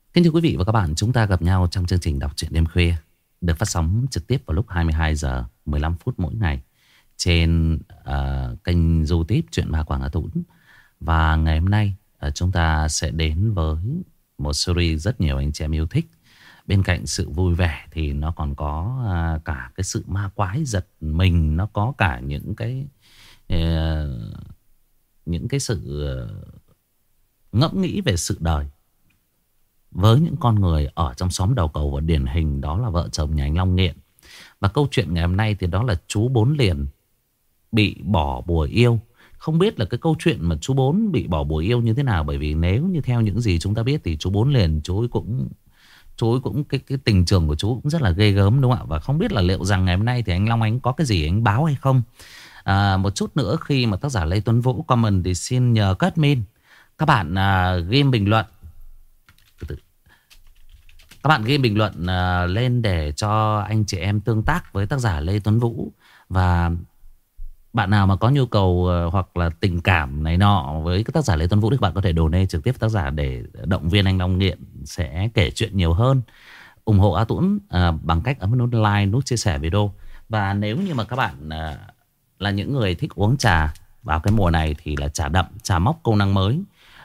Kính thưa quý vị và các bạn, chúng ta gặp nhau trong chương trình đọc truyện đêm khuya được phát sóng trực tiếp vào lúc 22 giờ 15 phút mỗi ngày trên kênh YouTube Truyện Ma Quảng Hà Tũng. Và ngày hôm nay chúng ta sẽ đến với một series rất nhiều anh chị em yêu thích. Bên cạnh sự vui vẻ thì nó còn có cả cái sự ma quái giật mình, nó có cả những cái sự ngẫm nghĩ về sự đời với những con người ở trong xóm đầu cầu, và điển hình đó là vợ chồng nhà anh Long Nghiện. Và câu chuyện ngày hôm nay thì đó là chú Bốn Liền bị bỏ bùa yêu. Không biết là cái câu chuyện mà chú Bốn bị bỏ bùa yêu như thế nào, bởi vì nếu như theo những gì chúng ta biết thì chú Bốn Liền chú ấy cũng cái tình trường của chú cũng rất là ghê gớm, đúng không ạ? Và không biết là liệu rằng ngày hôm nay thì anh Long anh có cái gì anh báo hay không. Một chút nữa khi mà tác giả Lê Tuấn Vũ comment thì xin nhờ các admin các bạn ghi bình luận. Các bạn ghi bình luận lên để cho anh chị em tương tác với tác giả Lê Tuấn Vũ. Và bạn nào mà có nhu cầu hoặc là tình cảm này nọ với cái tác giả Lê Tuấn Vũ thì bạn có thể donate trực tiếp tác giả để động viên anh Long Nghiện sẽ kể chuyện nhiều hơn. Ủng hộ A Tuấn bằng cách ấn nút like, nút chia sẻ video. Và nếu như mà các bạn là những người thích uống trà vào cái mùa này thì là trà đậm, trà móc công năng mới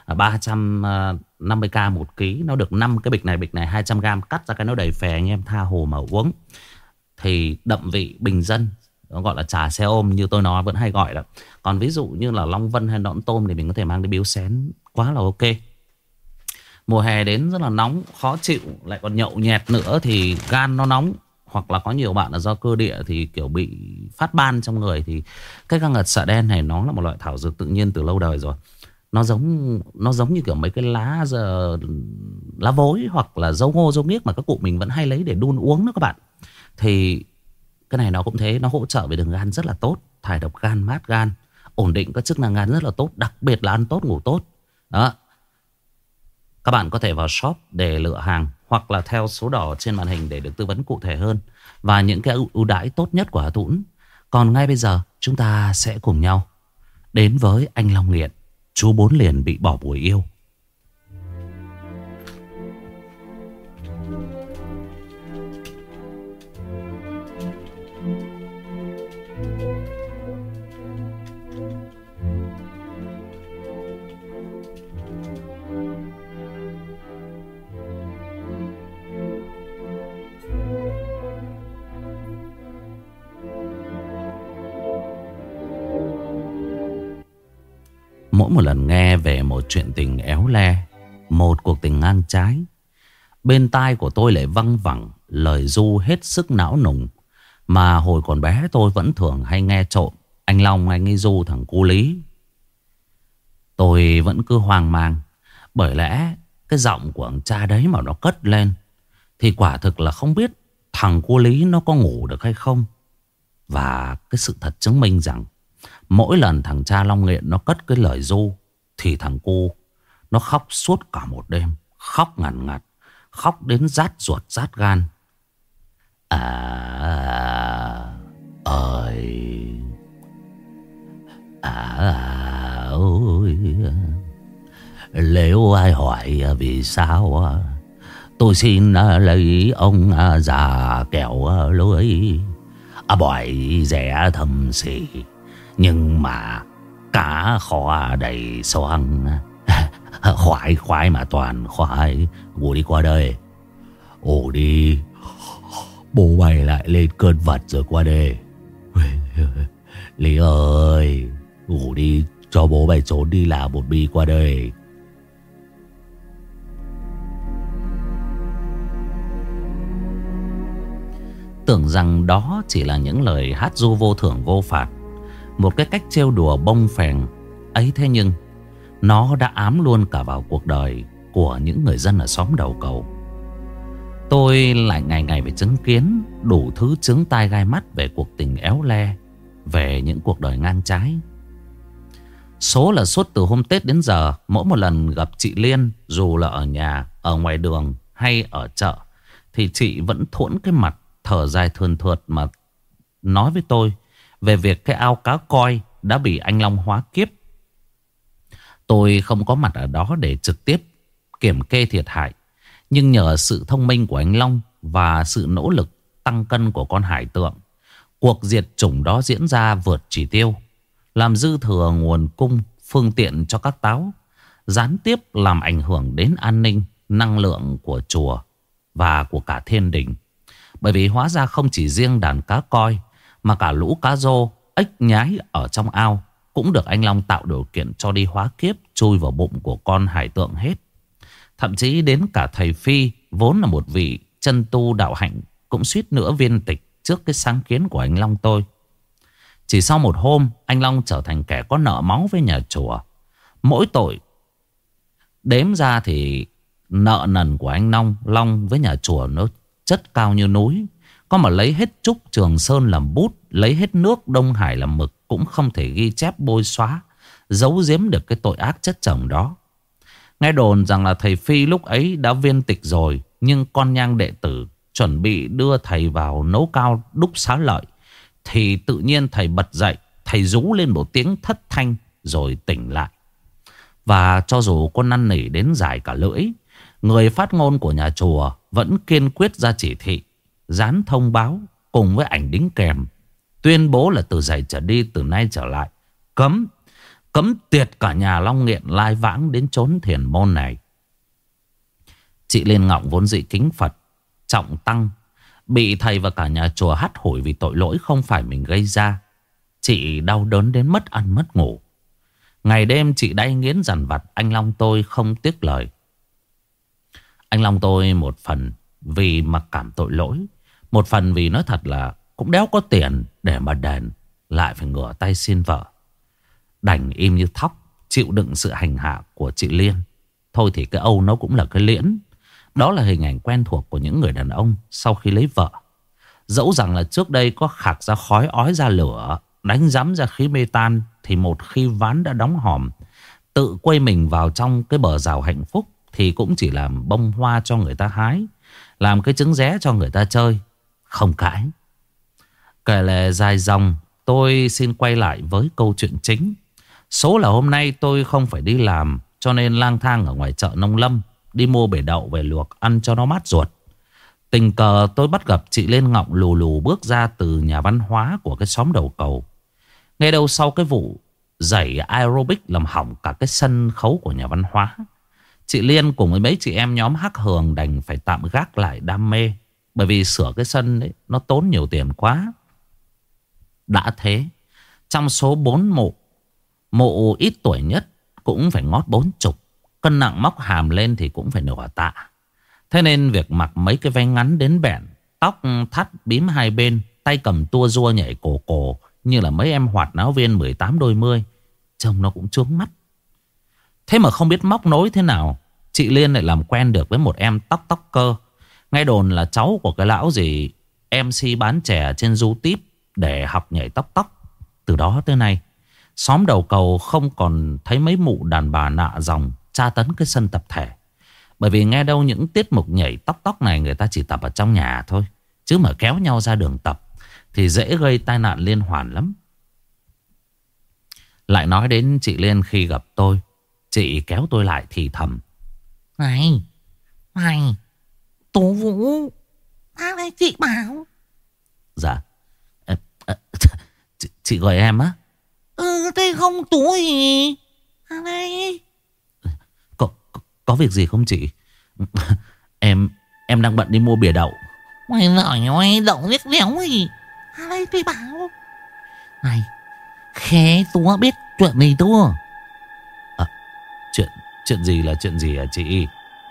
350k một ký. Nó được 5 cái bịch này 200g. Cắt ra cái nó đầy phè, anh em tha hồ mà uống. Thì đậm vị bình dân, nó gọi là trà xe ôm như tôi nói vẫn hay gọi đó. Còn ví dụ như là Long Vân hay Nõn Tôm thì mình có thể mang đi biếu xén, quá là ok. Mùa hè đến rất là nóng, khó chịu, lại còn nhậu nhẹt nữa thì gan nó nóng. Hoặc là có nhiều bạn là do cơ địa thì kiểu bị phát ban trong người, thì cái găng ngật xạ đen này nó là một loại thảo dược tự nhiên từ lâu đời rồi. Nó giống như kiểu mấy cái lá vối hoặc là dâu ngô dâu nghiếc mà các cụ mình vẫn hay lấy để đun uống đó các bạn. Thì cái này nó cũng thế, nó hỗ trợ về đường gan rất là tốt, thải độc gan, mát gan, ổn định các chức năng gan rất là tốt, đặc biệt là ăn tốt ngủ tốt. Đó. Các bạn có thể vào shop để lựa hàng hoặc là theo số đỏ trên màn hình để được tư vấn cụ thể hơn và những cái ưu đãi tốt nhất của Hà Tũng. Còn ngay bây giờ chúng ta sẽ cùng nhau đến với anh Long Nghiện, chú Bốn Liền bị bỏ bùa yêu. Mỗi một lần nghe về một chuyện tình éo le, một cuộc tình ngang trái, bên tai của tôi lại văng vẳng lời ru hết sức não nùng mà hồi còn bé tôi vẫn thường hay nghe trộm. Anh Long anh ấy ru thằng cu Lý. Tôi vẫn cứ hoang mang, bởi lẽ cái giọng của thằng cha đấy mà nó cất lên thì quả thực là không biết thằng cu Lý nó có ngủ được hay không. Và cái sự thật chứng minh rằng mỗi lần thằng cha Long Nghiện nó cất cái lời ru thì thằng cu nó khóc suốt cả một đêm. Khóc ngằn ngặt, khóc đến rát ruột rát gan. Ôi. Nếu ai hỏi vì sao, tôi xin lấy ông già kẹo lưới bỏi rẻ thầm xì, nhưng mà cá kho đầy xoang. Khoái mà toàn khoái. Ngủ đi qua đây. Ồ đi. Bố mày lại lên cơn vật rồi qua đây. Lý ơi, ngủ đi, cho bố mày trốn đi làm một bi qua đây. Tưởng rằng đó chỉ là những lời hát ru vô thưởng vô phạt, một cái cách trêu đùa bông phèn ấy, thế nhưng nó đã ám luôn cả vào cuộc đời của những người dân ở xóm đầu cầu. Tôi lại ngày ngày phải chứng kiến đủ thứ chướng tai gai mắt về cuộc tình éo le, về những cuộc đời ngang trái. Số là suốt từ hôm Tết đến giờ, mỗi một lần gặp chị Liên, dù là ở nhà, ở ngoài đường hay ở chợ, thì chị vẫn thuẫn cái mặt thở dài thườn thượt mà nói với tôi về việc cái ao cá koi đã bị anh Long hóa kiếp. Tôi không có mặt ở đó để trực tiếp kiểm kê thiệt hại, Nhưng nhờ sự thông minh của anh Long và sự nỗ lực tăng cân của con hải tượng, cuộc diệt chủng đó diễn ra vượt chỉ tiêu, làm dư thừa nguồn cung phương tiện cho các táo, gián tiếp làm ảnh hưởng đến an ninh, năng lượng của chùa và của cả thiên đình. Bởi vì hóa ra không chỉ riêng đàn cá coi, mà cả lũ cá rô, ếch nhái ở trong ao cũng được anh Long tạo điều kiện cho đi hóa kiếp, chui vào bụng của con hải tượng hết. Thậm chí đến cả thầy Phi, vốn là một vị chân tu đạo hạnh, cũng suýt nữa viên tịch trước cái sáng kiến của anh Long tôi. Chỉ sau một hôm, anh Long trở thành kẻ có nợ máu với nhà chùa. Mỗi tội đếm ra thì nợ nần của anh Long với nhà chùa nó chất cao như núi. Có mà lấy hết trúc Trường Sơn làm bút, lấy hết nước Đông Hải làm mực, cũng không thể ghi chép bôi xóa, giấu giếm được cái tội ác chất chồng đó. Nghe đồn rằng là thầy Phi lúc ấy đã viên tịch rồi, nhưng con nhang đệ tử chuẩn bị đưa thầy vào nấu cao đúc xá lợi, thì tự nhiên thầy bật dậy, thầy rú lên một tiếng thất thanh rồi tỉnh lại. Và cho dù con năn nỉ đến dài cả lưỡi, người phát ngôn của nhà chùa vẫn kiên quyết ra chỉ thị, dán thông báo cùng với ảnh đính kèm, tuyên bố là từ giày trở đi, từ nay trở lại, cấm tiệt cả nhà Long Nghiện lai vãng đến chốn thiền môn này. Chị Liên Ngọng vốn dị kính Phật, trọng tăng, bị thầy và cả nhà chùa hắt hủi vì tội lỗi không phải mình gây ra. Chị đau đớn đến mất ăn mất ngủ. Ngày đêm chị đay nghiến dằn vặt anh Long tôi không tiếc lời. Anh Long tôi một phần vì mặc cảm tội lỗi, một phần vì nói thật là cũng đéo có tiền để mà đền, lại phải ngửa tay xin vợ. Đành im như thóc, chịu đựng sự hành hạ của chị Liên. Thôi thì cái Âu nó cũng là cái liễn. Đó là hình ảnh quen thuộc của những người đàn ông sau khi lấy vợ. Dẫu rằng là trước đây có khạc ra khói, ói ra lửa, đánh rắm ra khí mê tan, thì một khi ván đã đóng hòm, tự quay mình vào trong cái bờ rào hạnh phúc, thì cũng chỉ làm bông hoa cho người ta hái, làm cái trứng ré cho người ta chơi. Không cãi. Kể lệ dài dòng, tôi xin quay lại với câu chuyện chính. Số là hôm nay tôi không phải đi làm, cho nên lang thang ở ngoài chợ Nông Lâm, đi mua bể đậu về luộc ăn cho nó mát ruột. Tình cờ tôi bắt gặp chị Liên Ngọng lù lù bước ra từ nhà văn hóa của cái xóm đầu cầu. Ngay đầu sau cái vụ giày aerobic làm hỏng cả cái sân khấu của nhà văn hóa, chị Liên cùng với mấy chị em nhóm Hắc Hường đành phải tạm gác lại đam mê. Bởi vì sửa cái sân đấy nó tốn nhiều tiền quá. Đã thế, trong số 4 mộ ít tuổi nhất cũng phải ngót 40. Cân nặng móc hàm lên thì cũng phải nửa tạ. Thế nên việc mặc mấy cái váy ngắn đến bẹn, tóc thắt bím hai bên, tay cầm tua rua nhảy cổ cổ như là mấy em hoạt náo viên 18 đôi mươi, trông nó cũng chướng mắt. Thế mà không biết móc nối thế nào, chị Liên lại làm quen được với một em tóc cơ. Nghe đồn là cháu của cái lão gì MC bán chè trên YouTube để học nhảy tóc. Từ đó tới nay, xóm đầu cầu không còn thấy mấy mụ đàn bà nạ dòng tra tấn cái sân tập thể. Bởi vì nghe đâu những tiết mục nhảy tóc này người ta chỉ tập ở trong nhà thôi, chứ mà kéo nhau ra đường tập thì dễ gây tai nạn liên hoàn lắm. Lại nói đến chị Liên, khi gặp tôi, chị kéo tôi lại thì thầm: Này, Tố Vũ, bác ấy chị bảo. Dạ, chị gọi em á? Thế không Tú gì? Đây. Có việc gì không chị? Em đang bận đi mua bìa đậu. Mày nói nói đậu biết đéo gì. Đây tôi bảo. Này, khé Tú biết chuyện gì Tú? Chuyện gì là chuyện gì hả chị?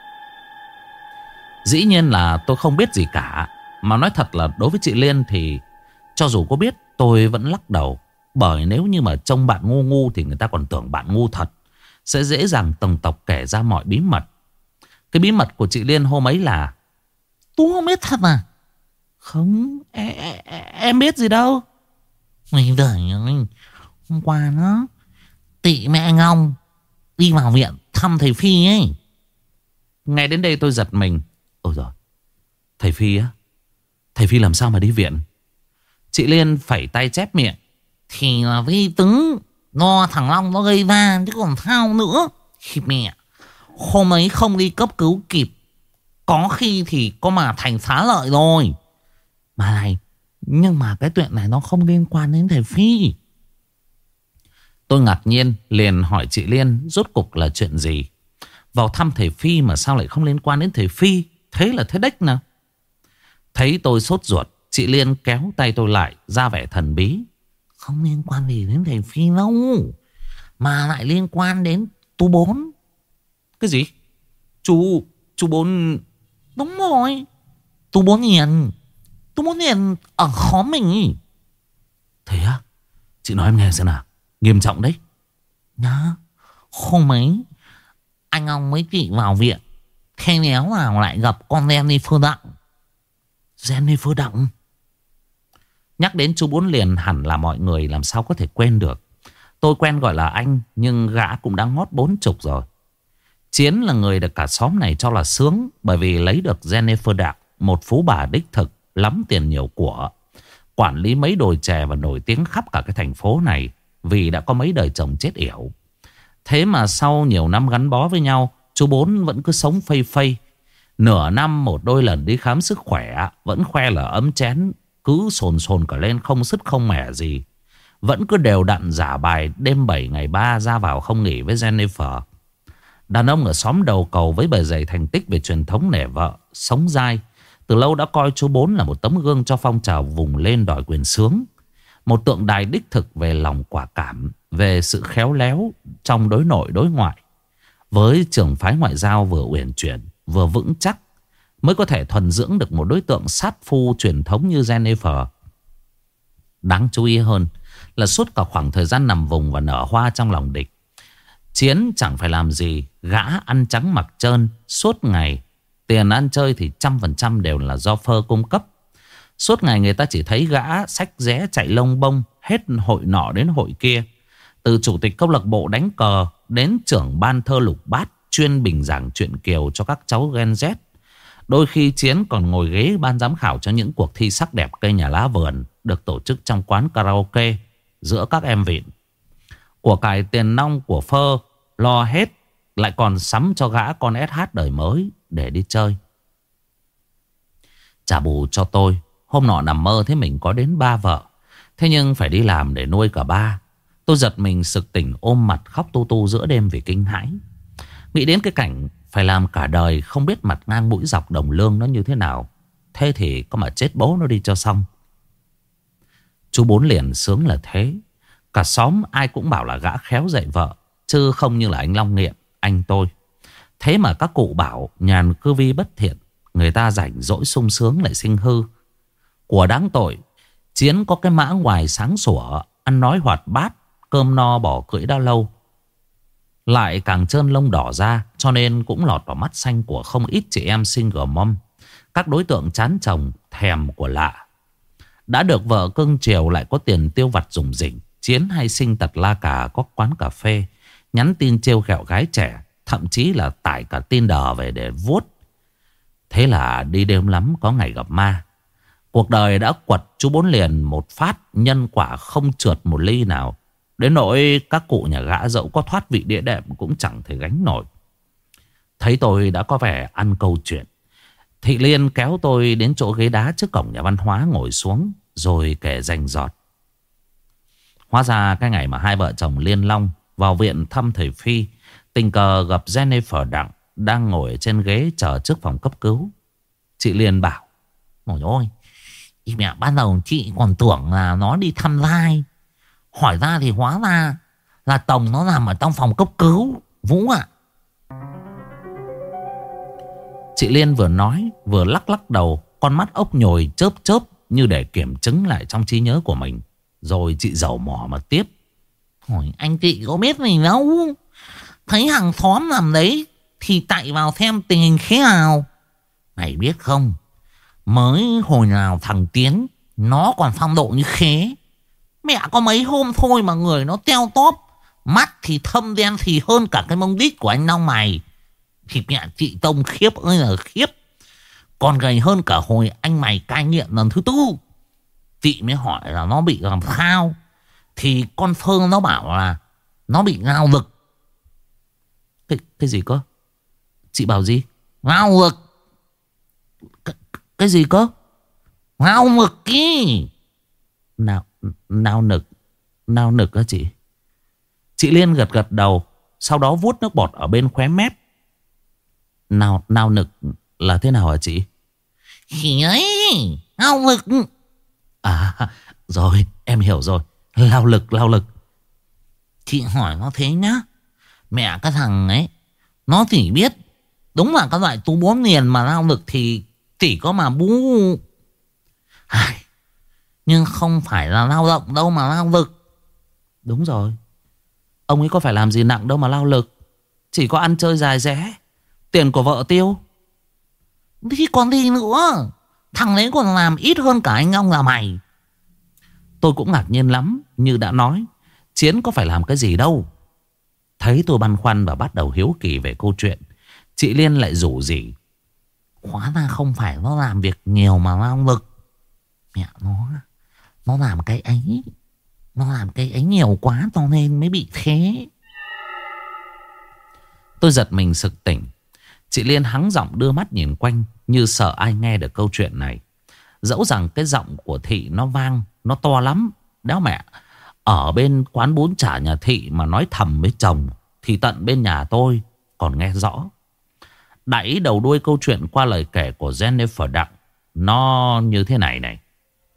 Dĩ nhiên là tôi không biết gì cả. Mà nói thật là đối với chị Liên thì cho dù có biết tôi vẫn lắc đầu. Bởi nếu như mà trông bạn ngu thì người ta còn tưởng bạn ngu thật, sẽ dễ dàng tầng tộc kể ra mọi bí mật. Cái bí mật của chị Liên hôm ấy là: Tú không biết thật à? Không, em biết gì đâu. Mày đời ơi, hôm qua nó tị mẹ Ngong đi vào viện thăm thầy Phi ấy. Nghe đến đây tôi giật mình. Ôi giời, thầy Phi á? Thầy Phi làm sao mà đi viện? Chị Liên phẩy tay chép miệng: Thì là vi tứ do thằng Long nó gây ra chứ còn sao nữa. Khi mẹ hôm ấy không đi cấp cứu kịp Có khi thì có mà thành xá lợi rồi. Mà này, nhưng mà cái chuyện này nó không liên quan đến thầy Phi. Tôi ngạc nhiên liền hỏi chị Liên rốt cục là chuyện gì. Vào thăm thầy Phi mà sao lại không liên quan đến thầy Phi? Thế là thế đếch nào. Thấy tôi sốt ruột, chị Liên kéo tay tôi lại, ra vẻ thần bí. Không liên quan gì đến thầy Phi đâu, mà lại liên quan đến chú Bốn. Cái gì? Chú Bốn? Đúng rồi, chú Bốn Hiền. Chú Bốn Hiền ở xóm mình ý. Thế á? Chị nói em nghe xem nào. Nghiêm trọng đấy. Nhá, hôm ấy anh ông với chị vào viện, thế néo nào lại gặp con Jennifer Đặng. Jennifer Đặng? Nhắc đến chú Bốn liền hẳn là mọi người làm sao có thể quên được. Tôi quen gọi là anh, nhưng gã cũng đã ngót 40 rồi. Chiến là người được cả xóm này cho là sướng, bởi vì lấy được Jennifer Đặng, một phú bà đích thực, lắm tiền nhiều của, quản lý mấy đồi chè và nổi tiếng khắp cả cái thành phố này, vì đã có mấy đời chồng chết yểu. Thế mà sau nhiều năm gắn bó với nhau, chú Bốn vẫn cứ sống phây phây. Nửa năm một đôi lần đi khám sức khỏe, vẫn khoe là ấm chén, cứ sồn sồn cả lên không sứt không mẻ gì. Vẫn cứ đều đặn giả bài đêm 7 ngày 3 ra vào không nghỉ với Jennifer. Đàn ông ở xóm đầu cầu với bề dày thành tích về truyền thống nể vợ, sống dai, từ lâu đã coi chú Bốn là một tấm gương cho phong trào vùng lên đòi quyền sướng. Một tượng đài đích thực về lòng quả cảm, về sự khéo léo trong đối nội đối ngoại. Với trường phái ngoại giao vừa uyển chuyển, vừa vững chắc, mới có thể thuần dưỡng được một đối tượng sát phu truyền thống như Jennifer. Đáng chú ý hơn là suốt cả khoảng thời gian nằm vùng và nở hoa trong lòng địch, Chiến chẳng phải làm gì, gã ăn trắng mặc trơn suốt ngày. Tiền ăn chơi thì 100% đều là do Phơ cung cấp. Suốt ngày người ta chỉ thấy gã xách ré chạy lông bông, hết hội nọ đến hội kia. Từ chủ tịch câu lạc bộ đánh cờ đến trưởng ban thơ lục bát, chuyên bình giảng chuyện Kiều cho các cháu Gen Z. Đôi khi Chiến còn ngồi ghế ban giám khảo cho những cuộc thi sắc đẹp cây nhà lá vườn được tổ chức trong quán karaoke giữa các em vịn. Của cải tiền nong của Phơ lo hết, lại còn sắm cho gã con SH đời mới để đi chơi. Trả bù cho tôi, hôm nọ nằm mơ thấy mình có đến 3 vợ, thế nhưng phải đi làm để nuôi cả 3. Tôi giật mình sực tỉnh ôm mặt khóc tu tu giữa đêm vì kinh hãi. Nghĩ đến cái cảnh phải làm cả đời không biết mặt ngang mũi dọc đồng lương nó như thế nào. Thế thì có mà chết bố nó đi cho xong. Chú Bốn liền sướng là thế. Cả xóm ai cũng bảo là gã khéo dạy vợ, chứ không như là anh Long Nghiện, anh tôi. Thế mà các cụ bảo nhàn cư vi bất thiện, người ta rảnh rỗi sung sướng lại sinh hư. Của đáng tội, Chiến có cái mã ngoài sáng sủa, ăn nói hoạt bát, cơm no bỏ cưỡi đã lâu, lại càng trơn lông đỏ ra, cho nên cũng lọt vào mắt xanh của không ít chị em single mom, các đối tượng chán chồng thèm của lạ. Đã được vợ cưng chiều lại có tiền tiêu vặt rủng rỉnh, Chiến hay sinh tật la cà có quán cà phê, nhắn tin trêu ghẹo gái trẻ, thậm chí là tải cả tin đờ về để vuốt. Thế là đi đêm lắm có ngày gặp ma. Cuộc đời đã quật chú Bốn liền một phát, nhân quả không trượt một ly nào. Đến nỗi các cụ nhà gã dẫu có thoát vị đĩa đệm cũng chẳng thể gánh nổi. Thấy tôi đã có vẻ ăn câu chuyện, Thị Liên kéo tôi đến chỗ ghế đá trước cổng nhà văn hóa ngồi xuống, rồi kể rành rọt. Hóa ra cái ngày mà hai vợ chồng Liên Long vào viện thăm thầy Phi, tình cờ gặp Jennifer Đặng đang ngồi trên ghế chờ trước phòng cấp cứu. Chị Liên bảo: ôi ôi, mẹ, ban đầu chị còn tưởng là nó đi thăm vai, hỏi ra thì hóa ra là Tòng nó nằm ở trong phòng cấp cứu, Vũ ạ. Chị Liên vừa nói vừa lắc lắc đầu, con mắt ốc nhồi chớp chớp như để kiểm chứng lại trong trí nhớ của mình. Rồi chị dầu mỏ mà tiếp: hỏi anh chị có biết gì đâu, thấy hàng xóm nằm đấy thì chạy vào xem tình hình thế nào. Mày biết không, mới hồi nào thằng Tiến nó còn phong độ như khế, mẹ có mấy hôm thôi mà người nó teo tóp, mắt thì thâm đen thì hơn cả cái mông đít của anh Long mày. Thì mẹ chị Tông khiếp ơi là khiếp, còn gầy hơn cả hồi anh mày cai nghiện lần thứ 4. Chị mới hỏi là nó bị làm sao, thì con Phơ nó bảo là nó bị ngao lực. Cái gì cơ? Chị bảo gì? Ngao lực. Cái gì cơ? Ngao mực ý. Nào, nao nực. Nao nực á chị? Chị Liên gật gật đầu, sau đó vuốt nước bọt ở bên khóe mép. Nao nực là thế nào hả chị? Thì ấy, ngao lực. À, rồi, em hiểu rồi. Lao lực, lao lực. Chị hỏi nó thế nhá. Mẹ cái thằng ấy, nó chỉ biết đúng là các loại tú bón liền mà lao lực thì chỉ có mà bú. Nhưng không phải là lao động đâu mà lao lực. Đúng rồi. Ông ấy có phải làm gì nặng đâu mà lao lực. Chỉ có ăn chơi dài rẽ, tiền của vợ tiêu. Thì còn gì nữa. Thằng ấy còn làm ít hơn cả anh ông là mày. Tôi cũng ngạc nhiên lắm. Như đã nói, Chiến có phải làm cái gì đâu. Thấy tôi băn khoăn và bắt đầu hiếu kỳ về câu chuyện, chị Liên lại rủ rỉ. Hóa ra không phải nó làm việc nhiều mà lao lực. Mẹ nó làm cái ấy. Nó làm cái ấy nhiều quá cho nên mới bị thế. Tôi giật mình sực tỉnh. Chị Liên hắng giọng đưa mắt nhìn quanh, như sợ ai nghe được câu chuyện này. Dẫu rằng cái giọng của Thị nó vang, nó to lắm. Đéo mẹ, ở bên quán bún chả nhà Thị mà nói thầm với chồng thì tận bên nhà tôi còn nghe rõ. Đẩy đầu đuôi câu chuyện qua lời kể của Jennifer Đặng. Nó như thế này này.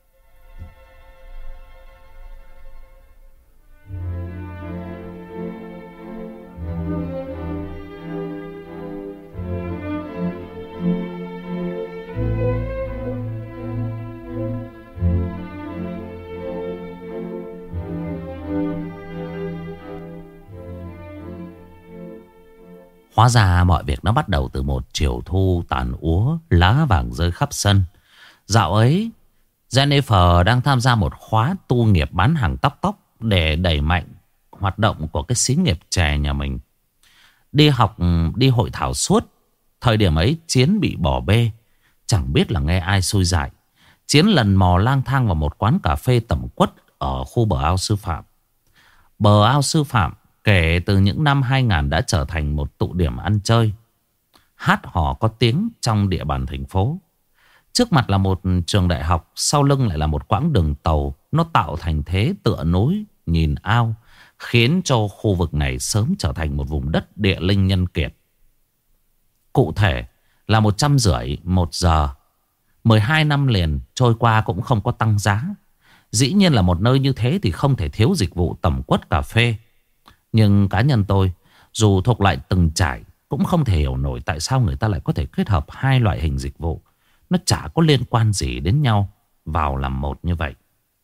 Hóa ra mọi việc nó bắt đầu từ một chiều thu tàn úa, lá vàng rơi khắp sân. Dạo ấy, Jennifer đang tham gia một khóa tu nghiệp bán hàng tóc để đẩy mạnh hoạt động của cái xí nghiệp chè nhà mình. Đi học, đi hội thảo suốt. Thời điểm ấy Chiến bị bỏ bê, chẳng biết là nghe ai xui dại. Chiến lần mò lang thang vào một quán cà phê tẩm quất ở khu bờ ao sư phạm. Bờ ao sư phạm kể từ những năm 2000 đã trở thành một tụ điểm ăn chơi, hát hò có tiếng trong địa bàn thành phố. Trước mặt là một trường đại học, sau lưng lại là một quãng đường tàu. Nó tạo thành thế tựa núi nhìn ao, khiến cho khu vực này sớm trở thành một vùng đất địa linh nhân kiệt. Cụ thể là 150 một giờ. 12 năm liền trôi qua cũng không có tăng giá. Dĩ nhiên là một nơi như thế thì không thể thiếu dịch vụ tẩm quất cà phê. Nhưng cá nhân tôi, dù thuộc lại từng trải, cũng không thể hiểu nổi tại sao người ta lại có thể kết hợp hai loại hình dịch vụ. Nó chả có liên quan gì đến nhau vào làm một như vậy.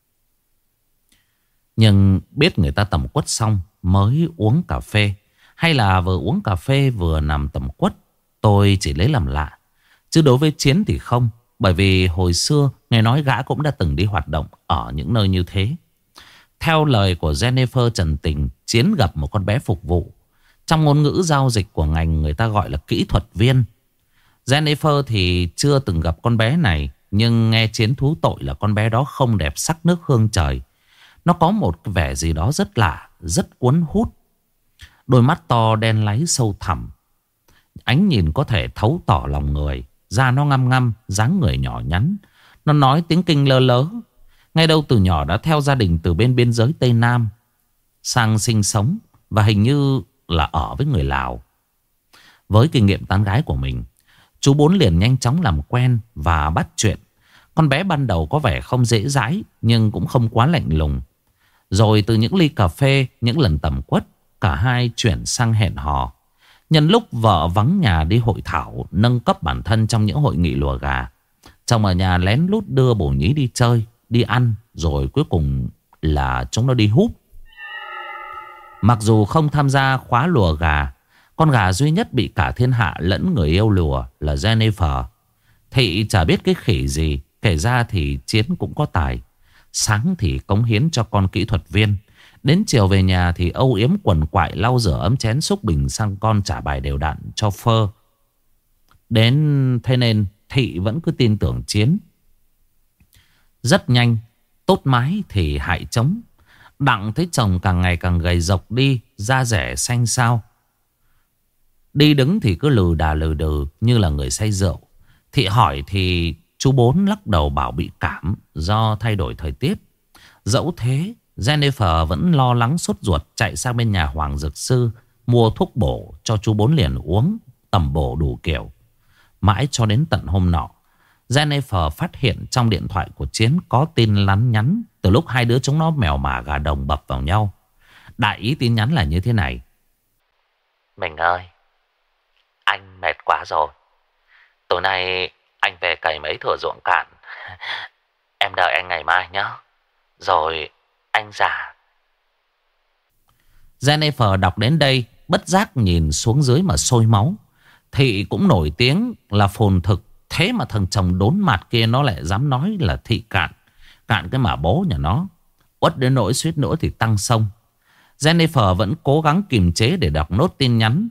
Nhưng biết người ta tẩm quất xong mới uống cà phê, hay là vừa uống cà phê vừa nằm tẩm quất, tôi chỉ lấy làm lạ. Chứ đối với Chiến thì không. Bởi vì hồi xưa nghe nói gã cũng đã từng đi hoạt động ở những nơi như thế. Theo lời của Jennifer Trần Tình, Chiến gặp một con bé phục vụ. Trong ngôn ngữ giao dịch của ngành người ta gọi là kỹ thuật viên. Jennifer thì chưa từng gặp con bé này, nhưng nghe Chiến thú tội là con bé đó không đẹp sắc nước hương trời. Nó có một vẻ gì đó rất lạ, rất cuốn hút. Đôi mắt to đen láy sâu thẳm, ánh nhìn có thể thấu tỏ lòng người. Da nó ngăm ngăm, dáng người nhỏ nhắn. Nó nói tiếng Kinh lơ lớ. Ngay đâu từ nhỏ đã theo gia đình từ bên biên giới Tây Nam sang sinh sống, và hình như là ở với người Lào. Với kinh nghiệm tán gái của mình, chú Bốn liền nhanh chóng làm quen và bắt chuyện. Con bé ban đầu có vẻ không dễ dãi, nhưng cũng không quá lạnh lùng. Rồi từ những ly cà phê, những lần tẩm quất, cả hai chuyển sang hẹn hò. Nhân lúc vợ vắng nhà đi hội thảo, nâng cấp bản thân trong những hội nghị lùa gà, chồng ở nhà lén lút đưa bồ nhí đi chơi, đi ăn, rồi cuối cùng là chúng nó đi húp. Mặc dù không tham gia khóa lùa gà, con gà duy nhất bị cả thiên hạ lẫn người yêu lùa là Jennifer. Thị chả biết cái khỉ gì, kể ra thì Chiến cũng có tài. Sáng thì cống hiến cho con kỹ thuật viên, đến chiều về nhà thì âu yếm quần quại lau rửa ấm chén xúc bình sang con trả bài đều đặn cho phơ. Thế nên Thị vẫn cứ tin tưởng Chiến. Rất nhanh, tốt mái thì hại trống. Đặng thấy chồng càng ngày càng gầy rộc đi, da rẻ xanh xao. Đi đứng thì cứ lừ đà lừ đừ như là người say rượu. Thị hỏi thì Chú Bốn lắc đầu bảo bị cảm do thay đổi thời tiết. Dẫu thế, Jennifer vẫn lo lắng sốt ruột chạy sang bên nhà Hoàng Dược Sư mua thuốc bổ cho chú Bốn liền uống, tẩm bổ đủ kiểu. Mãi cho đến tận hôm nọ, Jennifer phát hiện trong điện thoại của Chiến có tin lắn nhắn từ lúc hai đứa chúng nó mèo mả gà đồng bập vào nhau. Đại ý tin nhắn là như thế này: Mình ơi, anh mệt quá rồi. Tối nay anh về cày mấy thửa ruộng cạn. Em đợi anh ngày mai nhé. Rồi anh giả. Jennifer đọc đến đây bất giác nhìn xuống dưới mà sôi máu. Thị cũng nổi tiếng là phồn thực, thế mà thằng chồng đốn mặt kia nó lại dám nói là Thị cạn. Cạn cái mà bố nhà nó. Uất đến nỗi suýt nữa thì tăng sông. Jennifer vẫn cố gắng kiềm chế để đọc nốt tin nhắn.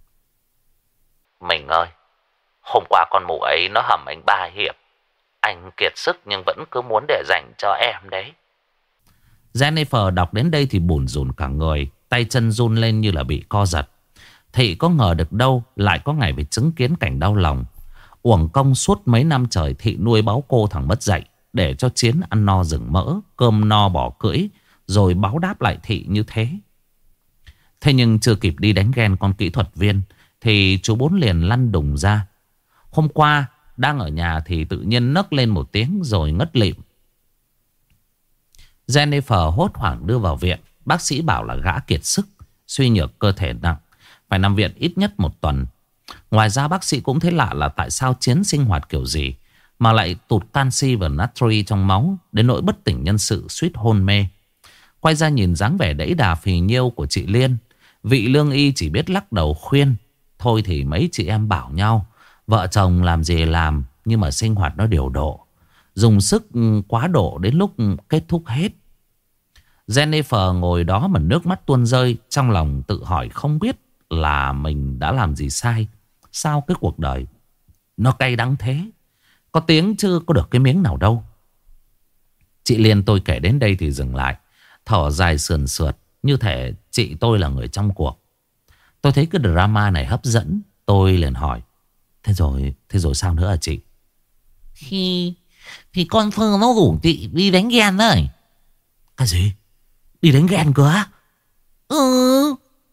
Mình ơi, hôm qua con mụ ấy nó hầm anh 3 hiệp. Anh kiệt sức nhưng vẫn cứ muốn để dành cho em đấy. Jennifer đọc đến đây thì bủn rủn cả người, tay chân run lên như là bị co giật. Thị có ngờ được đâu lại có ngày phải chứng kiến cảnh đau lòng. Uổng công suốt mấy năm trời Thị nuôi báo cô thằng mất dạy, để cho Chiến ăn no rừng mỡ, cơm no bỏ cưỡi, rồi báo đáp lại Thị như thế. Thế nhưng chưa kịp đi đánh ghen con kỹ thuật viên thì chú Bốn liền lăn đùng ra. Hôm qua đang ở nhà thì tự nhiên nấc lên một tiếng rồi ngất lịm. Jennifer hốt hoảng đưa vào viện. Bác sĩ bảo là gã kiệt sức, suy nhược cơ thể nặng, phải nằm viện ít nhất 1 tuần. Ngoài ra bác sĩ cũng thấy lạ là tại sao Chiến sinh hoạt kiểu gì mà lại tụt canxi và natri trong máu, đến nỗi bất tỉnh nhân sự, suýt hôn mê. Quay ra nhìn dáng vẻ đẫy đà phì nhiêu của chị Liên, vị lương y chỉ biết lắc đầu khuyên. Thôi thì mấy chị em bảo nhau, vợ chồng làm gì làm, nhưng mà sinh hoạt nó điều độ. Dùng sức quá độ đến lúc kết thúc hết. Jennifer ngồi đó mà nước mắt tuôn rơi, trong lòng tự hỏi không biết là mình đã làm gì sai. Sao cái cuộc đời nó cay đắng thế? Có tiếng chứ có được cái miếng nào đâu. Chị Liên tôi kể đến đây thì dừng lại, thở dài sườn sượt, như thể chị tôi là người trong cuộc. Tôi thấy cái drama này hấp dẫn, tôi liền hỏi: Thế rồi sao nữa hả chị? Thì con Phơ nó rủ chị đi đánh ghen đấy. Cái gì? Đi đánh ghen cơ á? Ừ.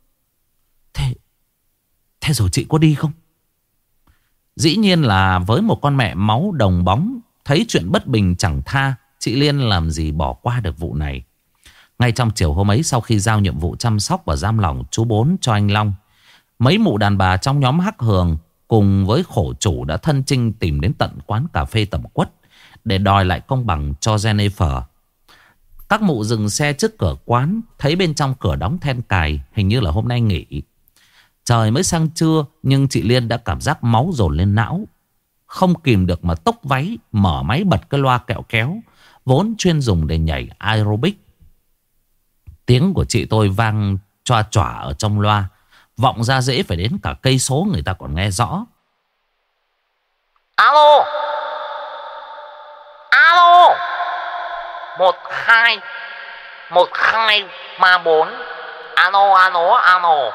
Thế rồi chị có đi không? Dĩ nhiên là với một con mẹ máu đồng bóng, thấy chuyện bất bình chẳng tha, chị Liên làm gì bỏ qua được vụ này. Ngay trong chiều hôm ấy, sau khi giao nhiệm vụ chăm sóc và giam lỏng chú Bốn cho anh Long, mấy mụ đàn bà trong nhóm Hắc Hường cùng với khổ chủ đã thân chinh tìm đến tận quán cà phê Tẩm Quất để đòi lại công bằng cho Jennifer. Các mụ dừng xe trước cửa quán, thấy bên trong cửa đóng then cài, hình như là hôm nay nghỉ. Trời mới sang trưa nhưng chị Liên đã cảm giác máu dồn lên não, không kìm được mà tốc váy, mở máy bật cái loa kẹo kéo vốn chuyên dùng để nhảy aerobic. Tiếng của chị tôi vang choa choả ở trong loa, vọng ra dễ phải đến cả cây số người ta còn nghe rõ. Alo, alo, 12 1234. Alo.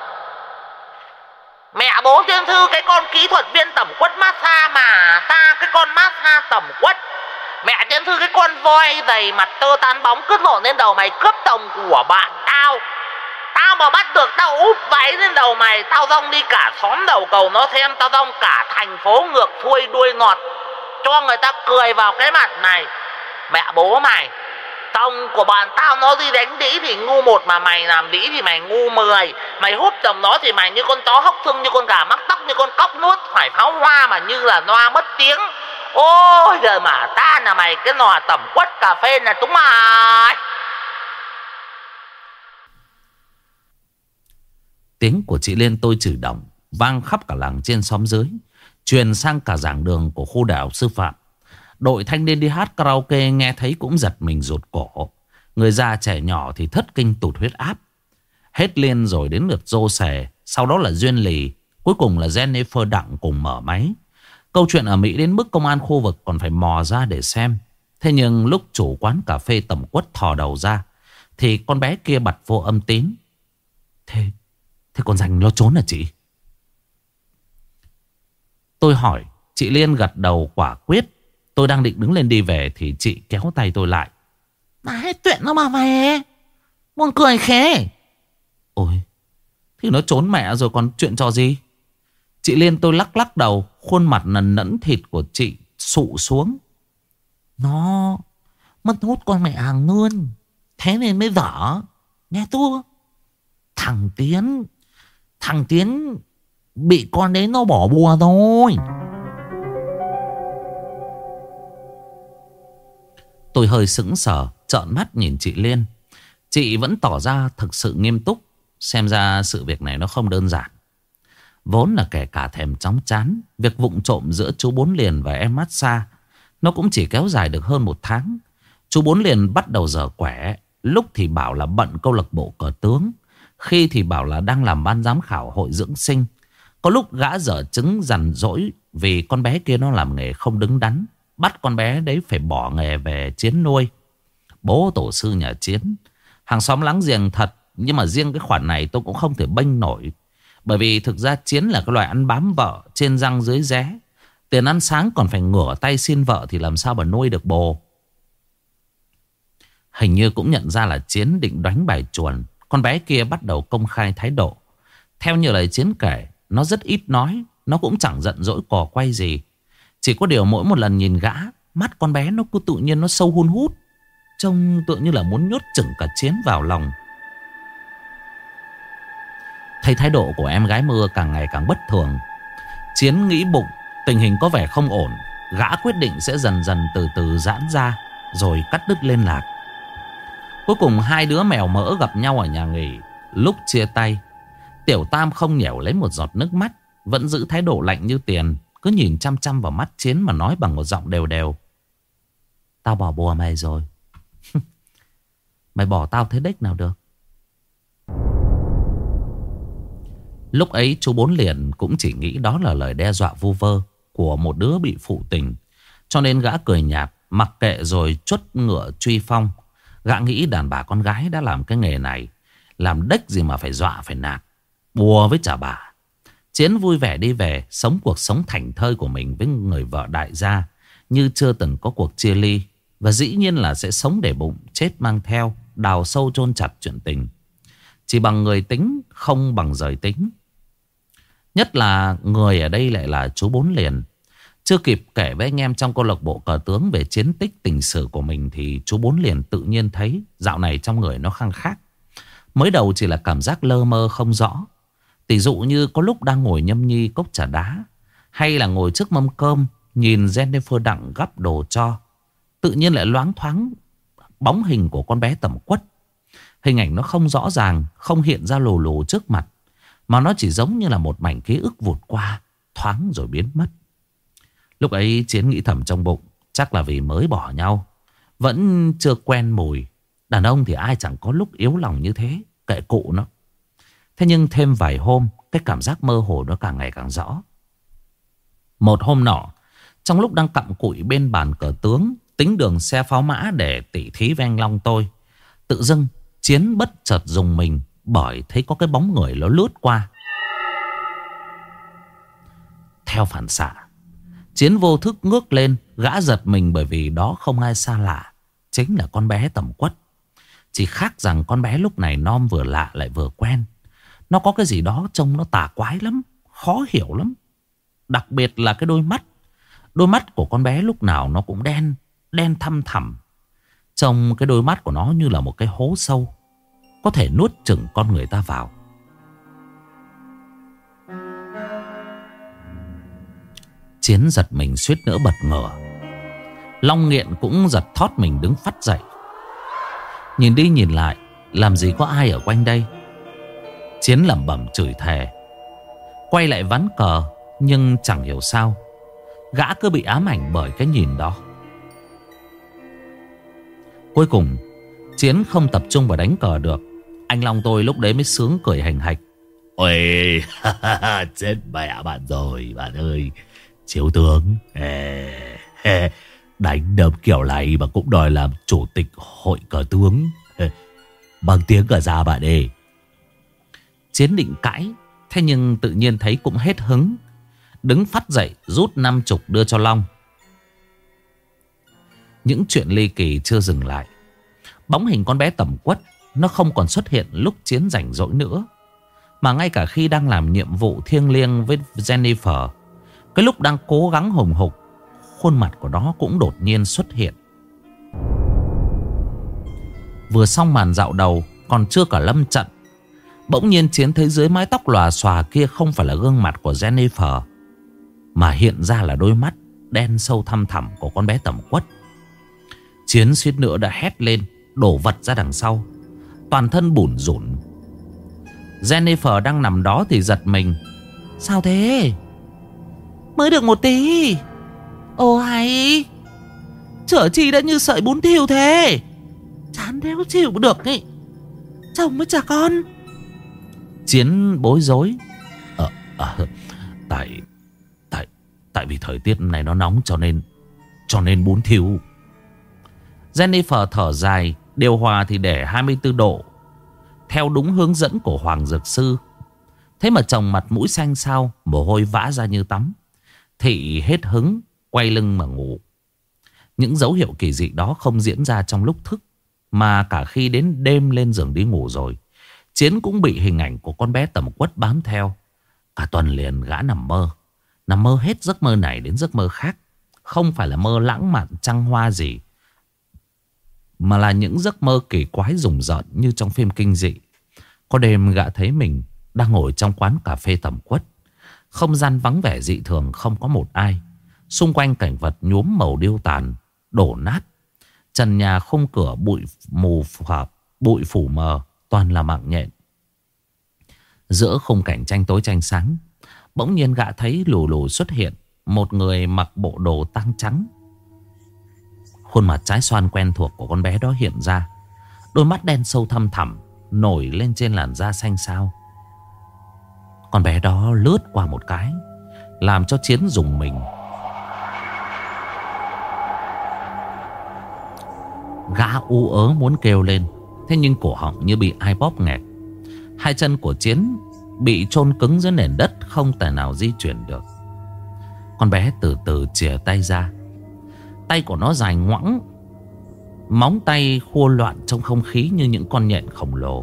Mẹ bố thiên thư cái con kỹ thuật viên Tẩm Quất massage mà ta, cái con massage Tẩm Quất. Mẹ thiên thư cái con voi dày mặt tơ tán bóng cứt nổi lên đầu mày, cướp chồng của bạn tao. Tao mà bắt được tao úp váy lên đầu mày, tao rong đi cả xóm đầu cầu nó xem, tao rong cả thành phố ngược xuôi đuôi ngọt, cho người ta cười vào cái mặt này. Mẹ bố mày, chồng của bạn tao nó đi đánh đĩ thì ngu 1, mà mày làm đĩ thì mày ngu 10. Mày hút chồng nó thì mày như con chó hốc xương, như con gà mắc tóc, như con cóc nuốt phải pháo hoa mà như là loa mất tiếng. Ôi giời, mà ta là mày cái nò Tẩm Quất cà phê là chúng mày. Tiếng của chị Liên tôi chửi động vang khắp cả làng trên xóm dưới, truyền sang cả giảng đường của khu đại học sư phạm. Đội thanh niên đi hát karaoke nghe thấy cũng giật mình rụt cổ. Người già trẻ nhỏ thì thất kinh tụt huyết áp. Hết Liên rồi đến lượt Dô Xè, sau đó là Duyên Lì, cuối cùng là Jennifer Đặng cùng mở máy. Câu chuyện ở Mỹ đến mức công an khu vực còn phải mò ra để xem. Thế nhưng lúc chủ quán cà phê Tẩm Quất thò đầu ra thì con bé kia bật vô âm tín. Thế con Danh nó trốn hả chị? Tôi hỏi, chị Liên gật đầu quả quyết. Tôi đang định đứng lên đi về thì chị kéo tay tôi lại. Đã hết chuyện nó mà về. Buồn cười khế. Ôi, thì nó trốn mẹ rồi còn chuyện trò gì? Chị Liên tôi lắc lắc đầu. Khuôn mặt nần nẫn thịt của chị sụ xuống. Nó mất hút con mẹ hàng luôn. Thế nên mới dở. Nghe tôi. Thằng Tiến bị con đấy nó bỏ bùa rồi. Tôi hơi sững sờ, trợn mắt nhìn chị Liên. Chị vẫn tỏ ra thực sự nghiêm túc. Xem ra sự việc này nó không đơn giản. Vốn là kẻ cả thèm chóng chán, việc vụng trộm giữa chú Bốn Liền và em Massage nó cũng chỉ kéo dài được hơn 1 tháng. Chú Bốn Liền bắt đầu dở quẻ. Lúc thì bảo là bận câu lạc bộ cờ tướng, khi thì bảo là đang làm ban giám khảo hội dưỡng sinh. Có lúc gã dở chứng dằn dỗi vì con bé kia nó làm nghề không đứng đắn, bắt con bé đấy phải bỏ nghề về Chiến nuôi. Bố tổ sư nhà Chiến hàng xóm láng giềng thật. Nhưng mà riêng cái khoản này tôi cũng không thể bênh nổi. Bởi vì thực ra Chiến là cái loại ăn bám vợ, trên răng dưới ré. Tiền ăn sáng còn phải ngửa tay xin vợ thì làm sao mà nuôi được bồ. Hình như cũng nhận ra là Chiến định đánh bài chuồn. Con bé kia bắt đầu công khai thái độ. Theo như lời Chiến kể, nó rất ít nói, nó cũng chẳng giận dỗi cò quay gì. Chỉ có điều mỗi một lần nhìn gã, mắt con bé nó cứ tự nhiên nó sâu hun hút, trông tự như là muốn nhốt chửng cả Chiến vào lòng. Thấy thái độ của em gái Mưa càng ngày càng bất thường, Chiến nghĩ bụng tình hình có vẻ không ổn. Gã quyết định sẽ dần dần từ từ giãn ra, rồi cắt đứt liên lạc. Cuối cùng hai đứa mèo mỡ gặp nhau ở nhà nghỉ. Lúc chia tay, Tiểu Tam không nhẻo lấy một giọt nước mắt, vẫn giữ thái độ lạnh như tiền, cứ nhìn chăm chăm vào mắt Chiến mà nói bằng một giọng đều đều. Tao bỏ bùa mày rồi. Mày bỏ tao thế đếch nào được. Lúc ấy chú Bốn Liền cũng chỉ nghĩ đó là lời đe dọa vu vơ của một đứa bị phụ tình, cho nên gã cười nhạt, mặc kệ rồi chuất ngựa truy phong. Gã nghĩ đàn bà con gái đã làm cái nghề này, làm đếch gì mà phải dọa phải nạt, bùa với chả bà. Chiến vui vẻ đi về, sống cuộc sống thảnh thơi của mình với người vợ đại gia, như chưa từng có cuộc chia ly. Và dĩ nhiên là sẽ sống để bụng, chết mang theo, đào sâu chôn chặt chuyện tình. Chỉ bằng người tính, không bằng rời tính. Nhất là người ở đây lại là chú Bốn Liền. Chưa kịp kể với anh em trong câu lạc bộ cờ tướng về chiến tích tình sử của mình thì chú Bốn Liền tự nhiên thấy dạo này trong người nó khăng khác. Mới đầu chỉ là cảm giác lơ mơ không rõ. Tỷ dụ như có lúc đang ngồi nhâm nhi cốc trà đá, hay là ngồi trước mâm cơm nhìn Jennifer Đặng gắp đồ cho, tự nhiên lại loáng thoáng bóng hình của con bé Tẩm Quất. Hình ảnh nó không rõ ràng, không hiện ra lù lù trước mặt, mà nó chỉ giống như là một mảnh ký ức vụt qua, thoáng rồi biến mất. Lúc ấy Chiến nghĩ thầm trong bụng, chắc là vì mới bỏ nhau, vẫn chưa quen mùi. Đàn ông thì ai chẳng có lúc yếu lòng như thế, kệ cụ nó. Thế nhưng thêm vài hôm, cái cảm giác mơ hồ nó càng ngày càng rõ. Một hôm nọ, trong lúc đang cặm cụi bên bàn cờ tướng, tính đường xe pháo mã để tỉ thí với anh Long tôi, tự dưng Chiến bất chợt rùng mình bởi thấy có cái bóng người nó lướt qua. Theo phản xạ, Chiến vô thức ngước lên. Gã giật mình bởi vì đó không ai xa lạ, chính là con bé Tẩm Quất. Chỉ khác rằng con bé lúc này non vừa lạ lại vừa quen. Nó có cái gì đó trông nó tà quái lắm, khó hiểu lắm. Đặc biệt là cái đôi mắt. Đôi mắt của con bé lúc nào nó cũng đen, đen thăm thẳm. Trông cái đôi mắt của nó như là một cái hố sâu, có thể nuốt chửng con người ta vào. Chiến giật mình suýt nữa bật ngửa. Long Nghiện cũng giật thót mình đứng phắt dậy. Nhìn đi nhìn lại, làm gì có ai ở quanh đây. Chiến lẩm bẩm chửi thề, quay lại ván cờ. Nhưng chẳng hiểu sao gã cứ bị ám ảnh bởi cái nhìn đó. Cuối cùng Chiến không tập trung vào đánh cờ được. Anh Long tôi lúc đấy mới sướng cười hành hạch. Ôi, chết mẹ bạn rồi, bạn ơi. Chiếu tướng, đánh đấm kiểu này mà cũng đòi làm chủ tịch hội cờ tướng. Bằng tiếng cả ra bạn ơi. Chiến định cãi, thế nhưng tự nhiên thấy cũng hết hứng, đứng phắt dậy rút 50 đưa cho Long. Những chuyện ly kỳ chưa dừng lại. Bóng hình con bé Tẩm Quất nó không còn xuất hiện lúc Chiến rảnh rỗi nữa, mà ngay cả khi đang làm nhiệm vụ thiêng liêng với Jennifer, cái lúc đang cố gắng hùng hục, khuôn mặt của nó cũng đột nhiên xuất hiện. Vừa xong màn dạo đầu, còn chưa cả lâm trận, bỗng nhiên Chiến thấy dưới mái tóc lòa xòa kia không phải là gương mặt của Jennifer, mà hiện ra là đôi mắt đen sâu thăm thẳm của con bé Tẩm Quất. Chiến suýt nữa đã hét lên, đổ vật ra đằng sau, toàn thân bủn rủn. Jennifer đang nằm đó thì giật mình. Sao thế? Mới được một tí. Ồ hay, chở chi đã như sợi bún thiêu thế. Chán đéo chịu được ấy. Chồng với cha con. Chiến bối rối. Tại vì thời tiết này nó nóng cho nên bún thiêu. Jennifer thở dài. Điều hòa thì để 24 độ, theo đúng hướng dẫn của Hoàng Dược Sư. Thế mà chồng mặt mũi xanh xao, mồ hôi vã ra như tắm. Thị hết hứng, quay lưng mà ngủ. Những dấu hiệu kỳ dị đó không diễn ra trong lúc thức, mà cả khi đến đêm lên giường đi ngủ rồi. Chiến cũng bị hình ảnh của con bé Tẩm Quất bám theo. Cả tuần liền gã nằm mơ hết giấc mơ này đến giấc mơ khác. Không phải là mơ lãng mạn trăng hoa gì, mà là những giấc mơ kỳ quái rùng rợn như trong phim kinh dị. Có đêm gã thấy mình đang ngồi trong quán cà phê Tẩm Quất. Không gian vắng vẻ dị thường, không có một ai. Xung quanh cảnh vật nhuốm màu điêu tàn, đổ nát. Trần nhà khung cửa bụi phủ mờ, toàn là mạng nhện. Giữa khung cảnh tranh tối tranh sáng, bỗng nhiên gã thấy lù lù xuất hiện một người mặc bộ đồ tang trắng. Khuôn mặt trái xoan quen thuộc của con bé đó hiện ra. Đôi mắt đen sâu thăm thẳm nổi lên trên làn da xanh xao. Con bé đó lướt qua một cái, làm cho Chiến rùng mình. Gã u ớ muốn kêu lên, thế nhưng cổ họng như bị ai bóp nghẹt. Hai chân của Chiến bị chôn cứng dưới nền đất, không thể nào di chuyển được. Con bé từ từ chìa tay ra. Tay của nó dài ngoẵng, móng tay khua loạn trong không khí như những con nhện khổng lồ.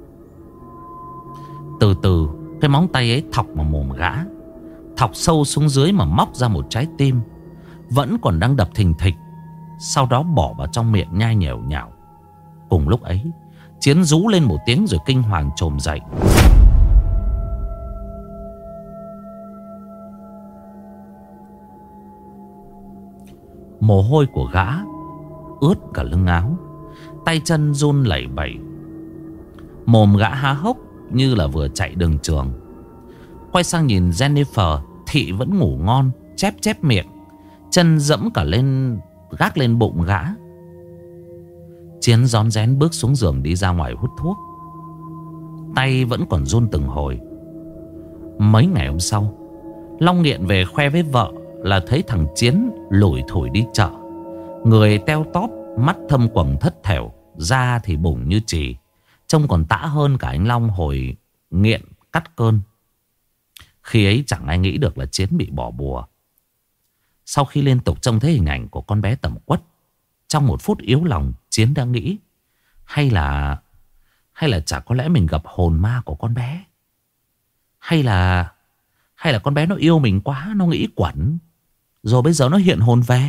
Từ từ cái móng tay ấy thọc vào mồm gã, thọc sâu xuống dưới mà móc ra một trái tim vẫn còn đang đập thình thịch. Sau đó bỏ vào trong miệng nhai nhèo nhào. Cùng lúc ấy, Chiến rú lên một tiếng rồi kinh hoàng chồm dậy. Mồ hôi của gã ướt cả lưng áo, tay chân run lẩy bẩy. Mồm gã há hốc như là vừa chạy đường trường. Quay sang nhìn Jennifer, Thị vẫn ngủ ngon, chép chép miệng, chân dẫm cả lên, gác lên bụng gã. Chiến rón rén bước xuống giường đi ra ngoài hút thuốc. Tay vẫn còn run từng hồi. Mấy ngày hôm sau, Long Nghiện về khoe với vợ là thấy thằng Chiến lủi thủi đi chợ. Người teo tóp, mắt thâm quầng thất thểu, da thì bủng như chì, trông còn tã hơn cả anh Long hồi nghiện cắt cơn. Khi ấy chẳng ai nghĩ được là Chiến bị bỏ bùa. Sau khi liên tục trông thấy hình ảnh của con bé Tẩm Quất, trong một phút yếu lòng, Chiến đã nghĩ hay là chả có lẽ mình gặp hồn ma của con bé. Hay là con bé nó yêu mình quá, nó nghĩ quẩn, rồi bây giờ nó hiện hồn về.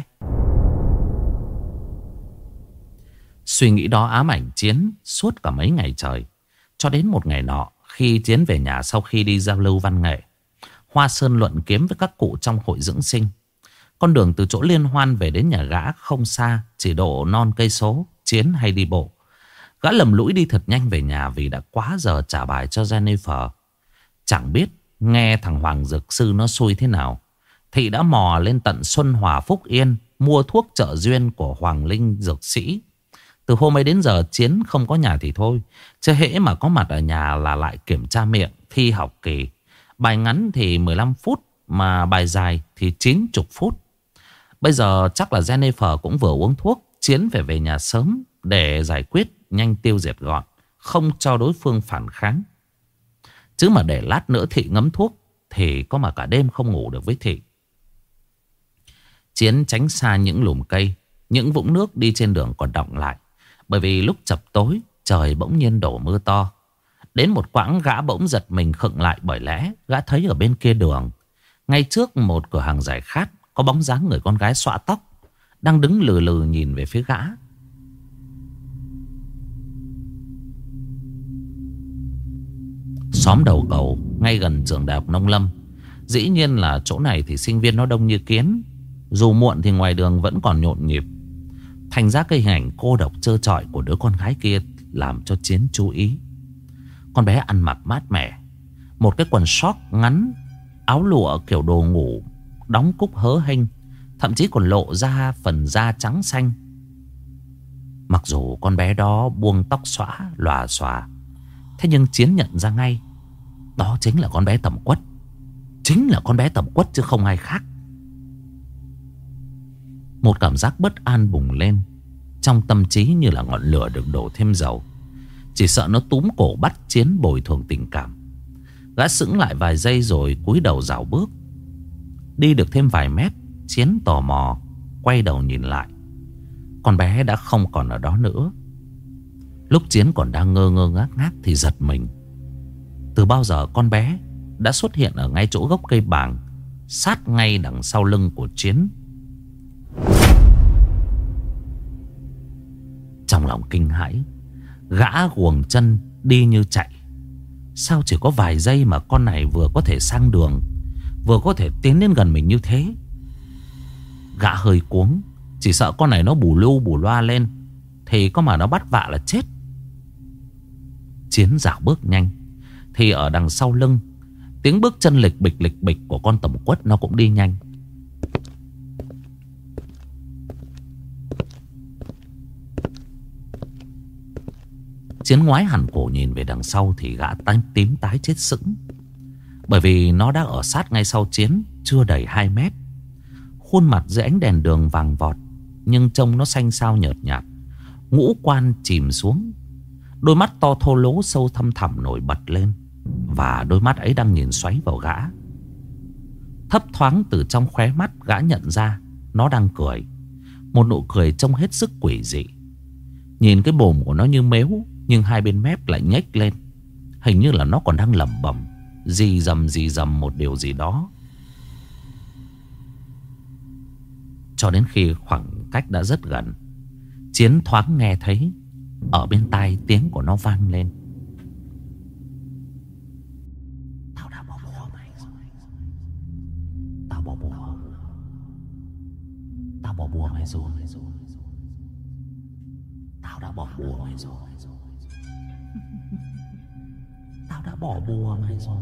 Suy nghĩ đó ám ảnh Chiến suốt cả mấy ngày trời. Cho đến một ngày nọ, khi Chiến về nhà sau khi đi giao lưu văn nghệ, Hoa Sơn luận kiếm với các cụ trong hội dưỡng sinh. Con đường từ chỗ liên hoan về đến nhà gã không xa, chỉ độ non cây số. Chiến hay đi bộ. Gã lầm lũi đi thật nhanh về nhà vì đã quá giờ trả bài cho Jennifer. Chẳng biết nghe thằng Hoàng Dược Sư nó xui thế nào, Thị đã mò lên tận Xuân Hòa Phúc Yên mua thuốc trợ duyên của Hoàng Linh Dược Sĩ. Từ hôm ấy đến giờ Chiến không có nhà thì thôi, chứ hễ mà có mặt ở nhà là lại kiểm tra miệng, thi học kỳ. Bài ngắn thì 15 phút, mà bài dài thì 90 phút. Bây giờ chắc là Jennifer cũng vừa uống thuốc. Chiến phải về nhà sớm để giải quyết nhanh tiêu diệt gọn, không cho đối phương phản kháng. Chứ mà để lát nữa Thị ngấm thuốc thì có mà cả đêm không ngủ được với Thị. Chiến tránh xa những lùm cây, Những vũng nước đi trên đường còn đọng lại, bởi vì lúc chập tối trời bỗng nhiên đổ mưa to. Đến một quãng gã bỗng giật mình khựng lại, bởi lẽ gã thấy ở bên kia đường, ngay trước một cửa hàng giải khát, có bóng dáng người con gái xõa tóc đang đứng lừ lừ nhìn về phía gã. Xóm đầu cầu ngay gần trường đại học nông lâm. Dĩ nhiên là chỗ này thì sinh viên nó đông như kiến. Dù muộn thì ngoài đường vẫn còn nhộn nhịp. Thành ra cái hình ảnh cô độc trơ trọi của đứa con gái kia làm cho Chiến chú ý. Con bé ăn mặc mát mẻ, một cái quần short ngắn, áo lụa kiểu đồ ngủ đóng cúc hớ hênh, thậm chí còn lộ ra phần da trắng xanh. Mặc dù con bé đó buông tóc xõa lòa xòa, thế nhưng Chiến nhận ra ngay đó chính là con bé Tẩm Quất. Chính là con bé Tẩm Quất chứ không ai khác. Một cảm giác bất an bùng lên trong tâm trí như là ngọn lửa được đổ thêm dầu. Chỉ sợ nó túm cổ bắt Chiến bồi thường tình cảm. Gã sững lại vài giây rồi cúi đầu dạo bước. Đi được thêm vài mét, Chiến tò mò quay đầu nhìn lại. Con bé đã không còn ở đó nữa. Lúc Chiến còn đang ngơ ngơ ngác ngác thì giật mình. Từ bao giờ con bé đã xuất hiện ở ngay chỗ gốc cây bàng, sát ngay đằng sau lưng của Chiến. Trong lòng kinh hãi, gã guồng chân đi như chạy. Sao chỉ có vài giây mà con này vừa có thể sang đường, vừa có thể tiến đến gần mình như thế? Gã hơi cuống, chỉ sợ con này nó bù lưu bù loa lên thì có mà nó bắt vạ là chết. Chiến dạo bước nhanh thì ở đằng sau lưng, tiếng bước chân lịch bịch của con Tẩm Quất nó cũng đi nhanh. Chiến ngoái hẳn cổ nhìn về đằng sau thì gã tím tái chết sững. Bởi vì nó đã ở sát ngay sau Chiến, chưa đầy 2 mét. Khuôn mặt dưới ánh đèn đường vàng vọt, nhưng trông nó xanh xao nhợt nhạt. Ngũ quan chìm xuống, đôi mắt to thô lố sâu thăm thẳm nổi bật lên. Và đôi mắt ấy đang nhìn xoáy vào gã. Thấp thoáng từ trong khóe mắt gã nhận ra nó đang cười. Một nụ cười trông hết sức quỷ dị. Nhìn cái mồm của nó như mếu, nhưng hai bên mép lại nhếch lên. Hình như là nó còn đang lẩm bẩm rì rầm một điều gì đó. Cho đến khi khoảng cách đã rất gần, Chiến thoáng nghe thấy ở bên tai tiếng của nó vang lên: "Tao đã bỏ bùa mày rồi. Tao bỏ bùa. Tao bỏ bùa mày rồi. Tao đã bỏ bùa mày rồi. Tao đã bỏ bùa mày rồi."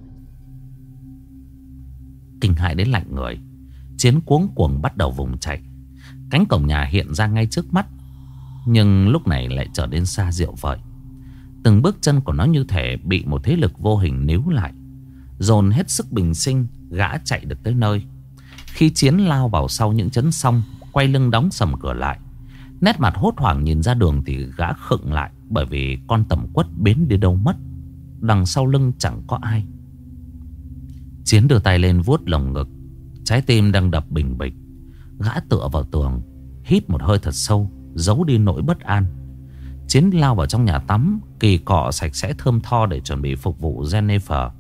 Kinh hãi đến lạnh người, Chiến cuống cuồng bắt đầu vùng chạy. Cánh cổng nhà hiện ra ngay trước mắt, nhưng lúc này lại trở nên xa diệu vời. Từng bước chân của nó như thể bị một thế lực vô hình níu lại. Dồn hết sức bình sinh, gã chạy được tới nơi. Khi Chiến lao vào sau những chấn xong, quay lưng đóng sầm cửa lại, nét mặt hốt hoảng nhìn ra đường thì gã khựng lại. Bởi vì con Tẩm Quất biến đi đâu mất. Đằng sau lưng chẳng có ai. Chiến đưa tay lên vuốt lồng ngực, trái tim đang đập bình bịch. Gã tựa vào tường, hít một hơi thật sâu, giấu đi nỗi bất an. Chiến lao vào trong nhà tắm, kỳ cọ sạch sẽ thơm tho để chuẩn bị phục vụ Jennifer.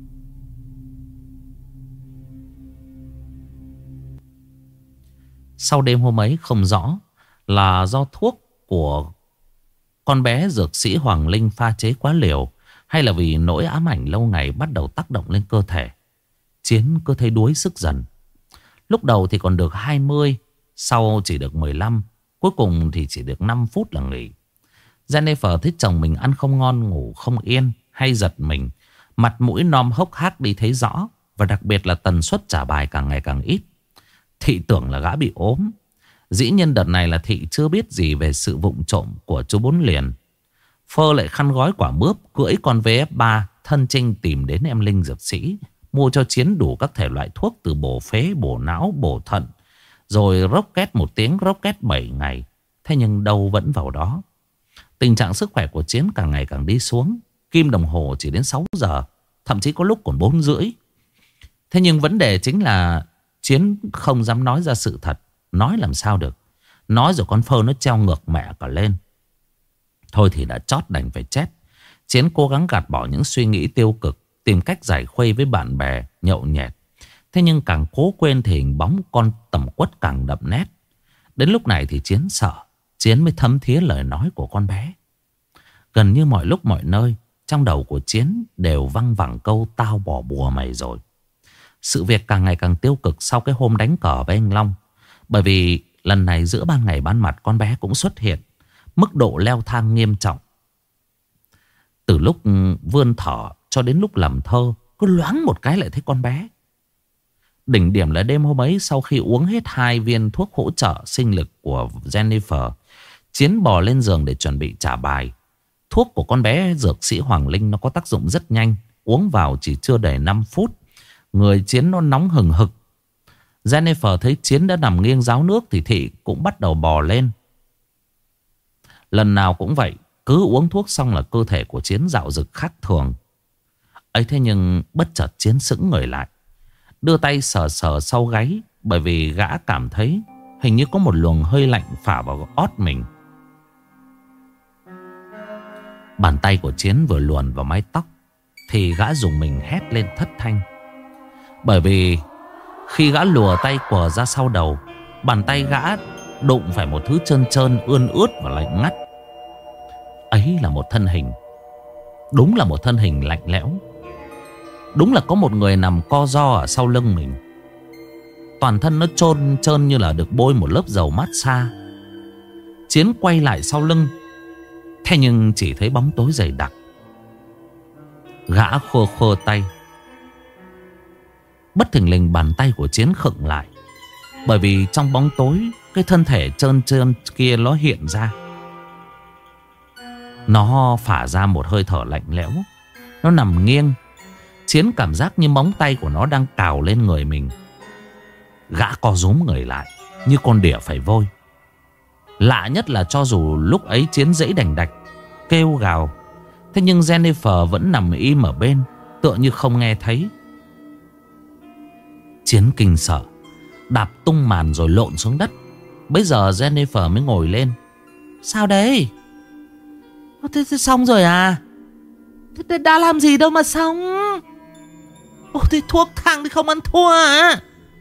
Sau đêm hôm ấy không rõ là do thuốc của con bé dược sĩ Hoàng Linh pha chế quá liều, hay là vì nỗi ám ảnh lâu ngày bắt đầu tác động lên cơ thể. Chiến cứ thấy đuối sức dần. Lúc đầu thì còn được 20, sau chỉ được 15, cuối cùng thì chỉ được 5 phút là nghỉ. Jennifer thấy chồng mình ăn không ngon, ngủ không yên, hay giật mình, mặt mũi nom hốc hác đi thấy rõ. Và đặc biệt là tần suất trả bài càng ngày càng ít. Thị tưởng là gã bị ốm. Dĩ nhiên đợt này là Thị chưa biết gì về sự vụng trộm của chú Bốn Liền. Phơ lại khăn gói quả mướp, cưỡi con VF3 thân chinh tìm đến em Linh dược sĩ, mua cho Chiến đủ các thể loại thuốc từ bổ phế, bổ não, bổ thận. Rồi rocket 1 tiếng, rocket 7 ngày. Thế nhưng đâu vẫn vào đó. Tình trạng sức khỏe của Chiến càng ngày càng đi xuống. Kim đồng hồ chỉ đến 6 giờ, thậm chí có lúc còn 4 rưỡi. Thế nhưng vấn đề chính là Chiến không dám nói ra sự thật. Nói làm sao được. Nói rồi con Phơ nó treo ngược mẹ cả lên. Thôi thì đã chót đành phải chết. Chiến cố gắng gạt bỏ những suy nghĩ tiêu cực, tìm cách giải khuây với bạn bè, nhậu nhẹt. Thế nhưng càng cố quên thì hình bóng con tẩm quất càng đậm nét. Đến lúc này thì Chiến sợ. Chiến mới thấm thía lời nói của con bé. Gần như mọi lúc mọi nơi, trong đầu của Chiến đều văng vẳng câu tao bỏ bùa mày rồi. Sự việc càng ngày càng tiêu cực sau cái hôm đánh cờ với anh Long. Bởi vì lần này giữa ban ngày ban mặt con bé cũng xuất hiện. Mức độ leo thang nghiêm trọng. Từ lúc vươn thở cho đến lúc làm thơ, cứ loáng một cái lại thấy con bé. Đỉnh điểm là đêm hôm ấy, sau khi uống hết 2 viên thuốc hỗ trợ sinh lực của Jennifer, Chiến bò lên giường để chuẩn bị trả bài. Thuốc của con bé dược sĩ Hoàng Linh nó có tác dụng rất nhanh. Uống vào chỉ chưa đầy 5 phút, người Chiến nó nóng hừng hực. Jennifer thấy Chiến đã nằm nghiêng ráo nước thì thị cũng bắt đầu bò lên. Lần nào cũng vậy, cứ uống thuốc xong là cơ thể của Chiến dạo dực khác thường. Ấy thế nhưng bất chợt Chiến sững người lại, đưa tay sờ sờ sau gáy. Bởi vì gã cảm thấy hình như có một luồng hơi lạnh phả vào ót mình. Bàn tay của Chiến vừa luồn vào mái tóc thì gã dùng mình hét lên thất thanh. Bởi vì khi gã lùa tay quờ ra sau đầu, bàn tay gã đụng phải một thứ trơn trơn, ươn ướt và lạnh ngắt. Ấy là một thân hình. Đúng là một thân hình lạnh lẽo. Đúng là có một người nằm co ro ở sau lưng mình. Toàn thân nó trơn trơn như là được bôi một lớp dầu massage. Chiến quay lại sau lưng, thế nhưng chỉ thấy bóng tối dày đặc. Gã khô khô tay. Bất thình lình bàn tay của Chiến khựng lại. Bởi vì trong bóng tối, cái thân thể trơn trơn kia nó hiện ra. Nó phả ra một hơi thở lạnh lẽo. Nó nằm nghiêng. Chiến cảm giác như móng tay của nó đang cào lên người mình. Gã co rúm người lại như con đỉa phải vôi. Lạ nhất là cho dù lúc ấy Chiến dãy đành đạch, kêu gào, thế nhưng Jennifer vẫn nằm im ở bên, tựa như không nghe thấy. Chiến kinh sợ, đạp tung màn rồi lộn xuống đất. Bây giờ Jennifer mới ngồi lên. Sao đấy? Thế xong rồi à? Thế đã làm gì đâu mà xong? Thế thuốc thang thì không ăn thua à?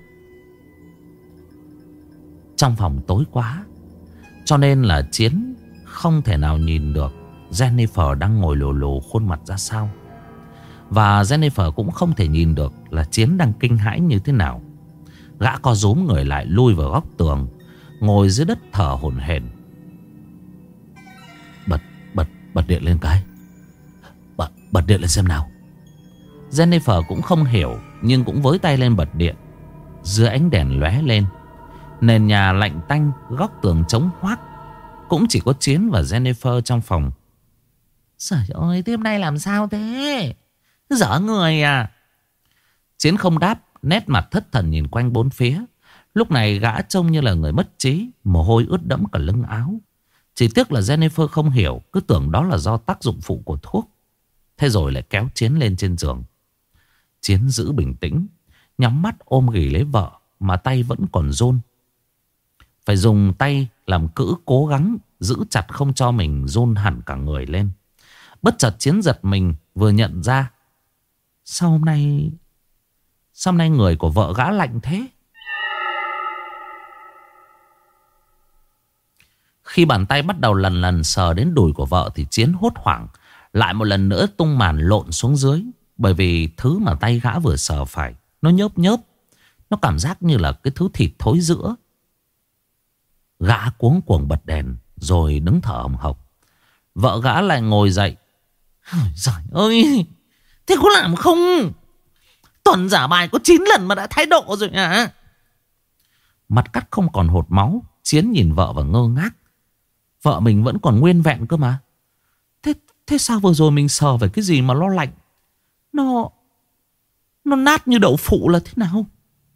Trong phòng tối quá, cho nên là Chiến không thể nào nhìn được Jennifer đang ngồi lù lù khuôn mặt ra sao. Và Jennifer cũng không thể nhìn được là Chiến đang kinh hãi như thế nào. Gã co rúm người lại, lui vào góc tường, ngồi dưới đất thở hổn hển. Bật điện lên cái. Bật điện lên xem nào. Jennifer cũng không hiểu, nhưng cũng với tay lên bật điện. Dưới ánh đèn lóe lên, nền nhà lạnh tanh, góc tường trống hoác. Cũng chỉ có Chiến và Jennifer trong phòng. Trời ơi, đêm nay làm sao thế? Dở người à? Chiến không đáp, nét mặt thất thần nhìn quanh bốn phía. Lúc này gã trông như là người mất trí, mồ hôi ướt đẫm cả lưng áo. Chỉ tiếc là Jennifer không hiểu, cứ tưởng đó là do tác dụng phụ của thuốc. Thế rồi lại kéo Chiến lên trên giường. Chiến giữ bình tĩnh, nhắm mắt ôm ghì lấy vợ, mà tay vẫn còn run. Phải dùng tay làm cữ cố gắng giữ chặt không cho mình run hẳn cả người lên. Bất chợt Chiến giật mình, vừa nhận ra Sao hôm nay người của vợ gã lạnh thế? Khi bàn tay bắt đầu lần lần sờ đến đùi của vợ thì Chiến hốt hoảng, lại một lần nữa tung màn lộn xuống dưới. Bởi vì thứ mà tay gã vừa sờ phải, nó nhớp nhớp, nó cảm giác như là cái thứ thịt thối rữa. Gã cuống cuồng bật đèn rồi đứng thở hồng hộc. Vợ gã lại ngồi dậy. Giời ơi, thế có làm không? Tuần giả bài có 9 lần mà đã thái độ rồi hả? Mặt cắt không còn hột máu, Chiến nhìn vợ và ngơ ngác. Vợ mình vẫn còn nguyên vẹn cơ mà. Thế sao vừa rồi mình sờ về cái gì mà nó lạnh? Nó nát như đậu phụ là thế nào?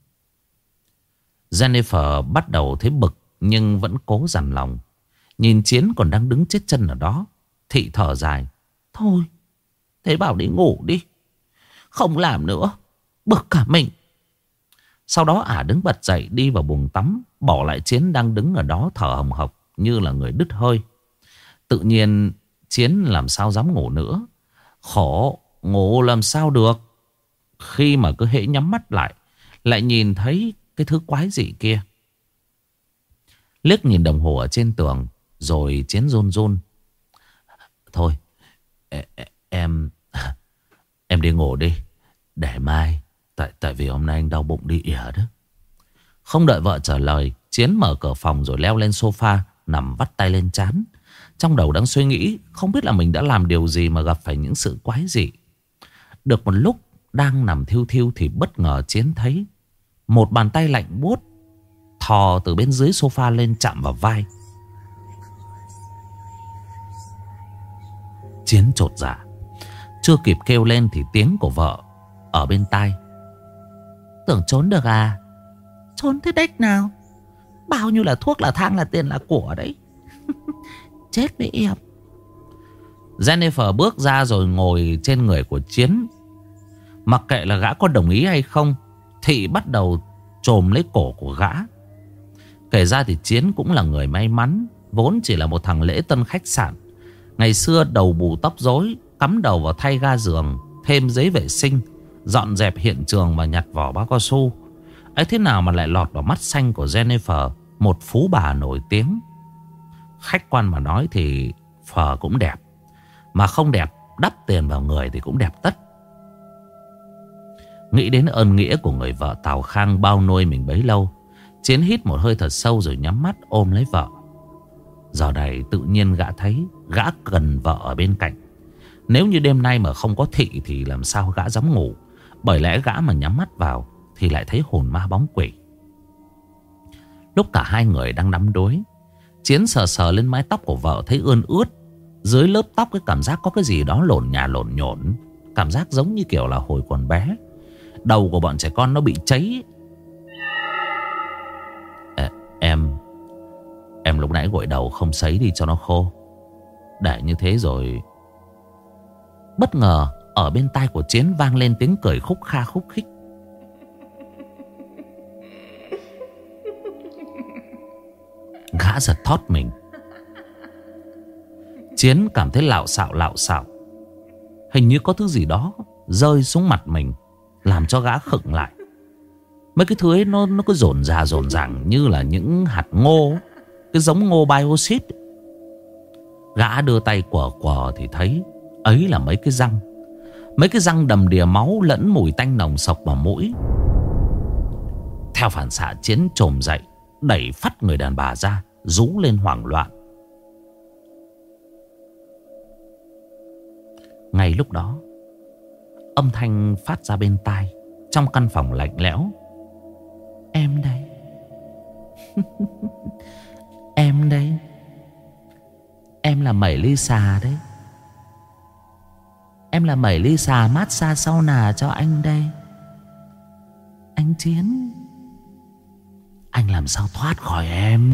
Jennifer bắt đầu thấy bực, nhưng vẫn cố dằn lòng. Nhìn Chiến còn đang đứng chết chân ở đó, thị thở dài. Thôi, thế bảo đi ngủ đi, không làm nữa, bực cả mình. Sau đó ả đứng bật dậy đi vào buồng tắm, bỏ lại Chiến đang đứng ở đó thở hồng hộc như là người đứt hơi. Tự nhiên Chiến làm sao dám ngủ nữa. Khổ, ngủ làm sao được khi mà cứ hễ nhắm mắt lại nhìn thấy cái thứ quái dị kia. Liếc nhìn đồng hồ ở trên tường, rồi Chiến run run. Thôi, em đi ngủ đi, để mai. Tại vì hôm nay anh đau bụng đi ỉa đó. Không đợi vợ trả lời, Chiến mở cửa phòng rồi leo lên sofa, nằm vắt tay lên trán. Trong đầu đang suy nghĩ không biết là mình đã làm điều gì mà gặp phải những sự quái dị. Được một lúc đang nằm thiu thiu thì bất ngờ Chiến thấy một bàn tay lạnh buốt thò từ bên dưới sofa lên chạm vào vai. Chiến chột dạ, chưa kịp kêu lên thì tiếng của vợ ở bên tai. Tưởng trốn được à? Trốn thế đếch nào? Bao nhiêu là thuốc là thang là tiền là của đấy. Chết với em. Jennifer bước ra rồi ngồi trên người của Chiến. Mặc kệ là gã có đồng ý hay không, Thị bắt đầu chồm lấy cổ của gã. Kể ra thì Chiến cũng là người may mắn, vốn chỉ là một thằng lễ tân khách sạn. Ngày xưa đầu bù tóc rối, cắm đầu vào thay ga giường, thêm giấy vệ sinh, dọn dẹp hiện trường và nhặt vỏ bao cao su. Ấy thế nào mà lại lọt vào mắt xanh của Jennifer, một phú bà nổi tiếng. Khách quan mà nói thì phở cũng đẹp, mà không đẹp đắp tiền vào người thì cũng đẹp tất. Nghĩ đến ơn nghĩa của người vợ Tào Khang bao nuôi mình bấy lâu, Chiến hít một hơi thật sâu rồi nhắm mắt ôm lấy vợ. Giờ này tự nhiên gã thấy gã cần vợ ở bên cạnh. Nếu như đêm nay mà không có Thị thì làm sao gã dám ngủ. Bởi lẽ gã mà nhắm mắt vào thì lại thấy hồn ma bóng quỷ. Lúc cả hai người đang đắm đuối, Chiến sờ sờ lên mái tóc của vợ thấy ươn ướt. Dưới lớp tóc cái cảm giác có cái gì đó lộn nhả lộn nhộn. Cảm giác giống như kiểu là hồi còn bé, đầu của bọn trẻ con nó bị cháy. Em lúc nãy gội đầu không sấy đi cho nó khô, để như thế rồi. Bất ngờ ở bên tai của Chiến vang lên tiếng cười khúc kha khúc khích. Gã giật thót mình. Chiến cảm thấy lạo xạo. Hình như có thứ gì đó rơi xuống mặt mình, làm cho gã khựng lại. Mấy cái thứ ấy nó cứ rộn ràng như là những hạt ngô, cái giống ngô bioxit. Gã đưa tay quờ thì thấy ấy là mấy cái răng. Mấy cái răng đầm đìa máu lẫn mùi tanh nồng sộc vào mũi. Theo phản xạ, Chiến chồm dậy, đẩy phắt người đàn bà ra, rú lên hoảng loạn. Ngay lúc đó, âm thanh phát ra bên tai trong căn phòng lạnh lẽo. Em đây. Em đây. Em là Mẩy Lisa đấy. Em là Mẩy Lisa massage sau nà cho anh đây. Anh Chiến, anh làm sao thoát khỏi em?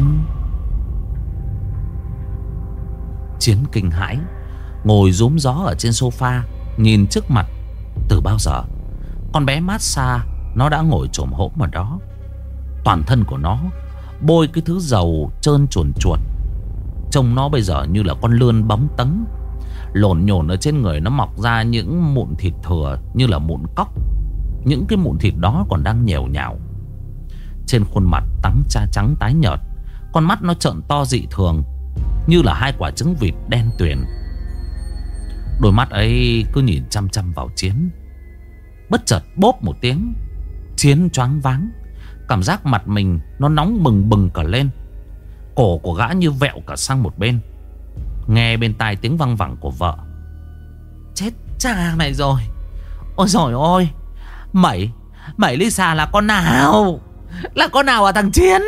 Chiến kinh hãi, ngồi rúm gió ở trên sofa, nhìn trước mặt. Từ bao giờ con bé massage nó đã ngồi chồm hổm ở đó. Toàn thân của nó bôi cái thứ dầu trơn chuột. Trông nó bây giờ như là con lươn bóng tấn. Lổn nhổn ở trên người nó mọc ra những mụn thịt thừa như là mụn cóc. Những cái mụn thịt đó còn đang nhèo nhào. Trên khuôn mặt trắng tái nhợt, con mắt nó trợn to dị thường, như là hai quả trứng vịt đen tuyền. Đôi mắt ấy cứ nhìn chăm chăm vào Chiến. Bất chợt bốp một tiếng, Chiến choáng váng. Cảm giác mặt mình nó nóng bừng bừng cả lên. Cổ của gã như vẹo cả sang một bên. Nghe bên tai tiếng văng vẳng của vợ. Chết cha mày rồi. Ôi dồi ôi, Mẩy Lisa là con nào? Là con nào à thằng Chiến?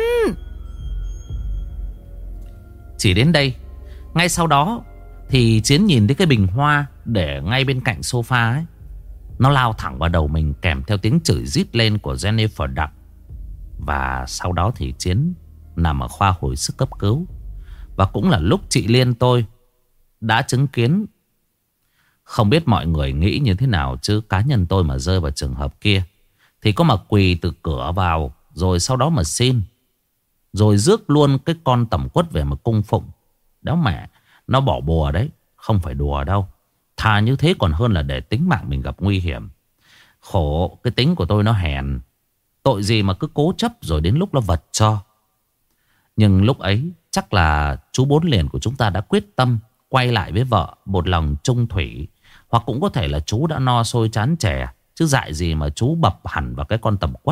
Chỉ đến đây, ngay sau đó thì Chiến nhìn thấy cái bình hoa để ngay bên cạnh sofa ấy. Nó lao thẳng vào đầu mình kèm theo tiếng chửi rít lên của Jennifer Đặng. Và sau đó thì Chiến nằm ở khoa hồi sức cấp cứu. Và cũng là lúc chị Liên tôi đã chứng kiến. Không biết mọi người nghĩ như thế nào, chứ cá nhân tôi mà rơi vào trường hợp kia thì có mà quỳ từ cửa vào, rồi sau đó mà xin, rồi rước luôn cái con tẩm quất về mà cung phụng. Đó mẹ, nó bỏ bùa đấy, không phải đùa đâu. Thà như thế còn hơn là để tính mạng mình gặp nguy hiểm. Khổ cái tính của tôi nó hèn, tội gì mà cứ cố chấp rồi đến lúc nó vật cho. Nhưng lúc ấy chắc là chú Bốn Liền của chúng ta đã quyết tâm quay lại với vợ một lòng chung thủy. Hoặc cũng có thể là chú đã no sôi chán chè, chứ dại gì mà chú bập hẳn vào cái con tẩm quất.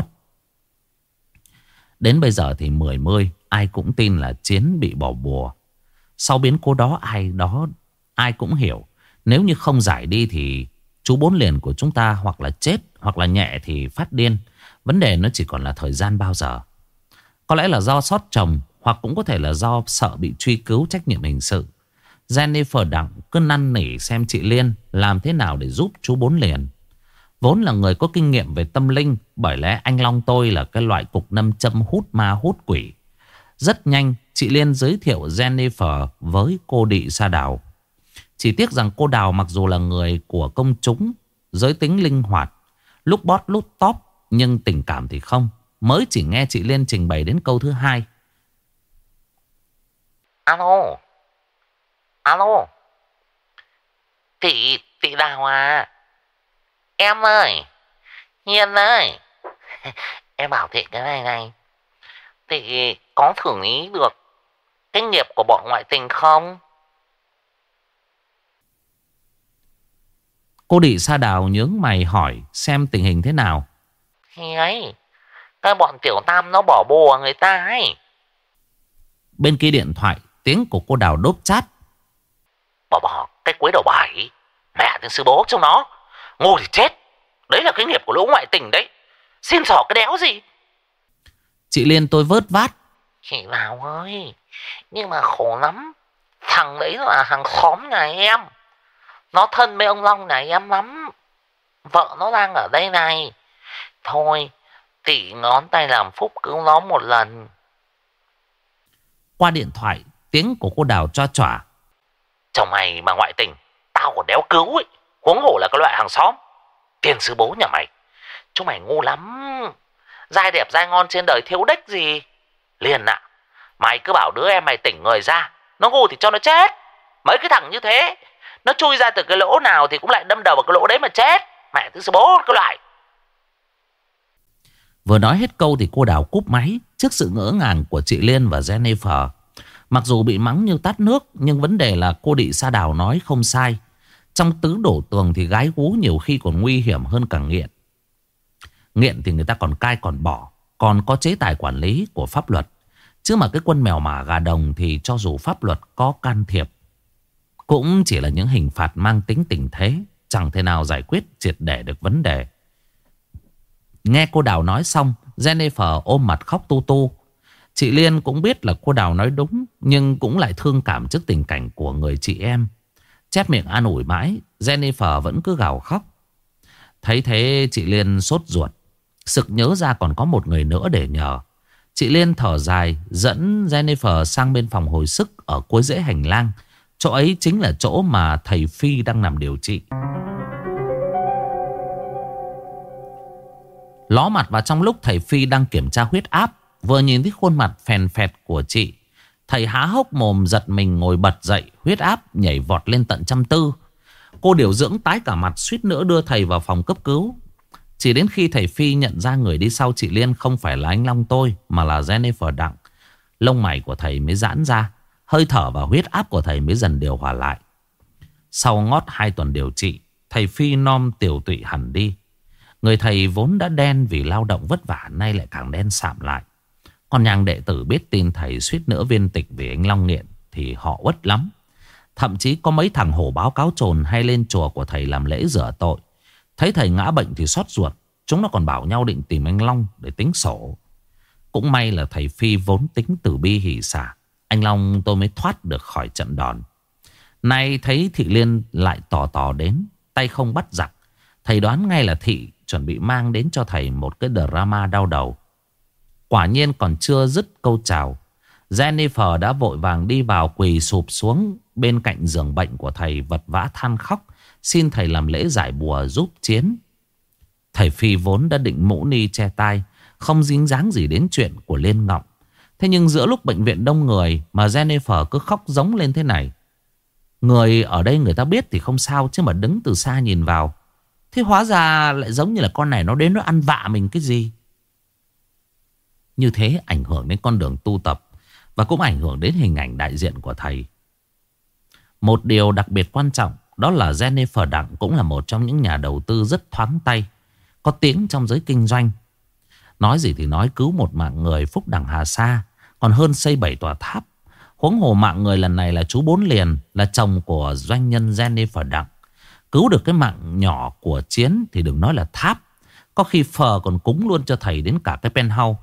Đến bây giờ thì mười mươi ai cũng tin là Chiến bị bỏ bùa. Sau biến cố đó ai cũng hiểu, nếu như không giải đi thì chú Bốn Liền của chúng ta hoặc là chết, hoặc là nhẹ thì phát điên. Vấn đề nó chỉ còn là thời gian bao giờ. Có lẽ là do sót chồng, hoặc cũng có thể là do sợ bị truy cứu trách nhiệm hình sự. Jennifer Đặng cứ năn nỉ xem chị Liên làm thế nào để giúp chú Bốn Liền. Vốn là người có kinh nghiệm về tâm linh, bởi lẽ anh Long tôi là cái loại cục nâm châm hút ma hút quỷ. Rất nhanh chị Liên giới thiệu Jennifer với cô Đị Sa Đào. Chỉ tiếc rằng cô Đào mặc dù là người của công chúng, giới tính linh hoạt, lúc bót lúc tóp, nhưng tình cảm thì không. Mới chỉ nghe chị Liên trình bày đến câu thứ 2. Alo. Alo. Chị Đào à. Em ơi. Hiền ơi. Em bảo chị cái này. Chị có thử nghĩ được cái nghiệp của bọn ngoại tình không? Cô Đị Sa Đào nhướng mày hỏi xem tình hình thế nào. Thì ấy, cái bọn tiểu tam nó bỏ bùa người ta ấy. Bên kia điện thoại, tiếng của cô Đào đốp chát. Bỏ cái quấy đầu bài. Mẹ thằng sư bố trong nó. Ngu thì chết. Đấy là cái nghiệp của lũ ngoại tình đấy. Xin xỏ cái đéo gì. Chị Liên tôi vớt vát. Chị Đào ơi, nhưng mà khổ lắm. Thằng đấy là hàng xóm nhà em. Nó thân với ông Long nhà em lắm. Vợ nó đang ở đây này. Thôi, chị ngón tay làm phúc cứu nó một lần. Qua điện thoại, tiếng của cô Đào choa choả. Chồng mày mà ngoại tình, tao còn đéo cứu ấy. Huống hồ là cái loại hàng xóm. Tiền sư bố nhà mày. Chúng mày ngu lắm. Dai đẹp dai ngon trên đời thiếu đếch gì. Liền ạ, mày cứ bảo đứa em mày tỉnh người ra. Nó ngu thì cho nó chết. Mấy cái thằng như thế, nó chui ra từ cái lỗ nào thì cũng lại đâm đầu vào cái lỗ đấy mà chết. Mẹ thứ sư bố cái loại. Vừa nói hết câu thì cô Đào cúp máy trước sự ngỡ ngàng của chị Liên và Jennifer. Mặc dù bị mắng như tát nước, nhưng vấn đề là cô Đị Sa Đào nói không sai. Trong tứ đổ tường thì gái gú nhiều khi còn nguy hiểm hơn cả nghiện. Nghiện thì người ta còn cai còn bỏ, còn có chế tài quản lý của pháp luật. Chứ mà cái quân mèo mả gà đồng thì cho dù pháp luật có can thiệp, cũng chỉ là những hình phạt mang tính tình thế, chẳng thể nào giải quyết triệt để được vấn đề. Nghe cô Đào nói xong, Jennifer ôm mặt khóc tu tu. Chị Liên cũng biết là cô Đào nói đúng, nhưng cũng lại thương cảm trước tình cảnh của người chị em. Chép miệng an ủi mãi, Jennifer vẫn cứ gào khóc. Thấy thế chị Liên sốt ruột, sực nhớ ra còn có một người nữa để nhờ. Chị Liên thở dài, dẫn Jennifer sang bên phòng hồi sức ở cuối rễ hành lang. Chỗ ấy chính là chỗ mà thầy Phi đang nằm điều trị. Ló mặt vào trong lúc thầy Phi đang kiểm tra huyết áp, vừa nhìn thấy khuôn mặt phèn phẹt của chị, thầy há hốc mồm giật mình ngồi bật dậy, huyết áp nhảy vọt lên tận 140. Cô điều dưỡng tái cả mặt, suýt nữa đưa thầy vào phòng cấp cứu. Chỉ đến khi thầy Phi nhận ra người đi sau chị Liên không phải là anh Long tôi, mà là Jennifer Đặng, lông mày của thầy mới giãn ra, hơi thở và huyết áp của thầy mới dần điều hòa lại. Sau ngót 2 tuần điều trị, thầy Phi nom tiều tụy hẳn đi. Người thầy vốn đã đen vì lao động vất vả, nay lại càng đen sạm lại. Còn nhàng đệ tử biết tin thầy suýt nữa viên tịch vì anh Long nghiện thì họ uất lắm. Thậm chí có mấy thằng hổ báo cáo trồn hay lên chùa của thầy làm lễ rửa tội. Thấy thầy ngã bệnh thì xót ruột, chúng nó còn bảo nhau định tìm anh Long để tính sổ. Cũng may là thầy Phi vốn tính từ bi hỷ xả, anh Long tôi mới thoát được khỏi trận đòn. Nay thấy thị Liên lại tò đến, tay không bắt giặc, thầy đoán ngay là thị chuẩn bị mang đến cho thầy một cái drama đau đầu. Quả nhiên còn chưa dứt câu chào, Jennifer đã vội vàng đi vào quỳ sụp xuống bên cạnh giường bệnh của thầy, vật vã than khóc, xin thầy làm lễ giải bùa giúp Chiến. Thầy Phi vốn đã định mũ ni che tai, không dính dáng gì đến chuyện của Liên Ngọng. Thế nhưng giữa lúc bệnh viện đông người mà Jennifer cứ khóc giống lên thế này, người ở đây người ta biết thì không sao, chứ mà đứng từ xa nhìn vào thế hóa ra lại giống như là con này nó đến nó ăn vạ mình cái gì. Như thế ảnh hưởng đến con đường tu tập, và cũng ảnh hưởng đến hình ảnh đại diện của thầy. Một điều đặc biệt quan trọng đó là Jennifer Đặng cũng là một trong những nhà đầu tư rất thoáng tay, có tiếng trong giới kinh doanh. Nói gì thì nói, cứu một mạng người phúc đẳng hà sa còn hơn xây 7 tòa tháp. Huống hồ mạng người lần này là chú Bốn Liền, là chồng của doanh nhân Jennifer Đặng. Cứu được cái mạng nhỏ của Chiến thì đừng nói là tháp, có khi phờ còn cúng luôn cho thầy đến cả cái penthouse.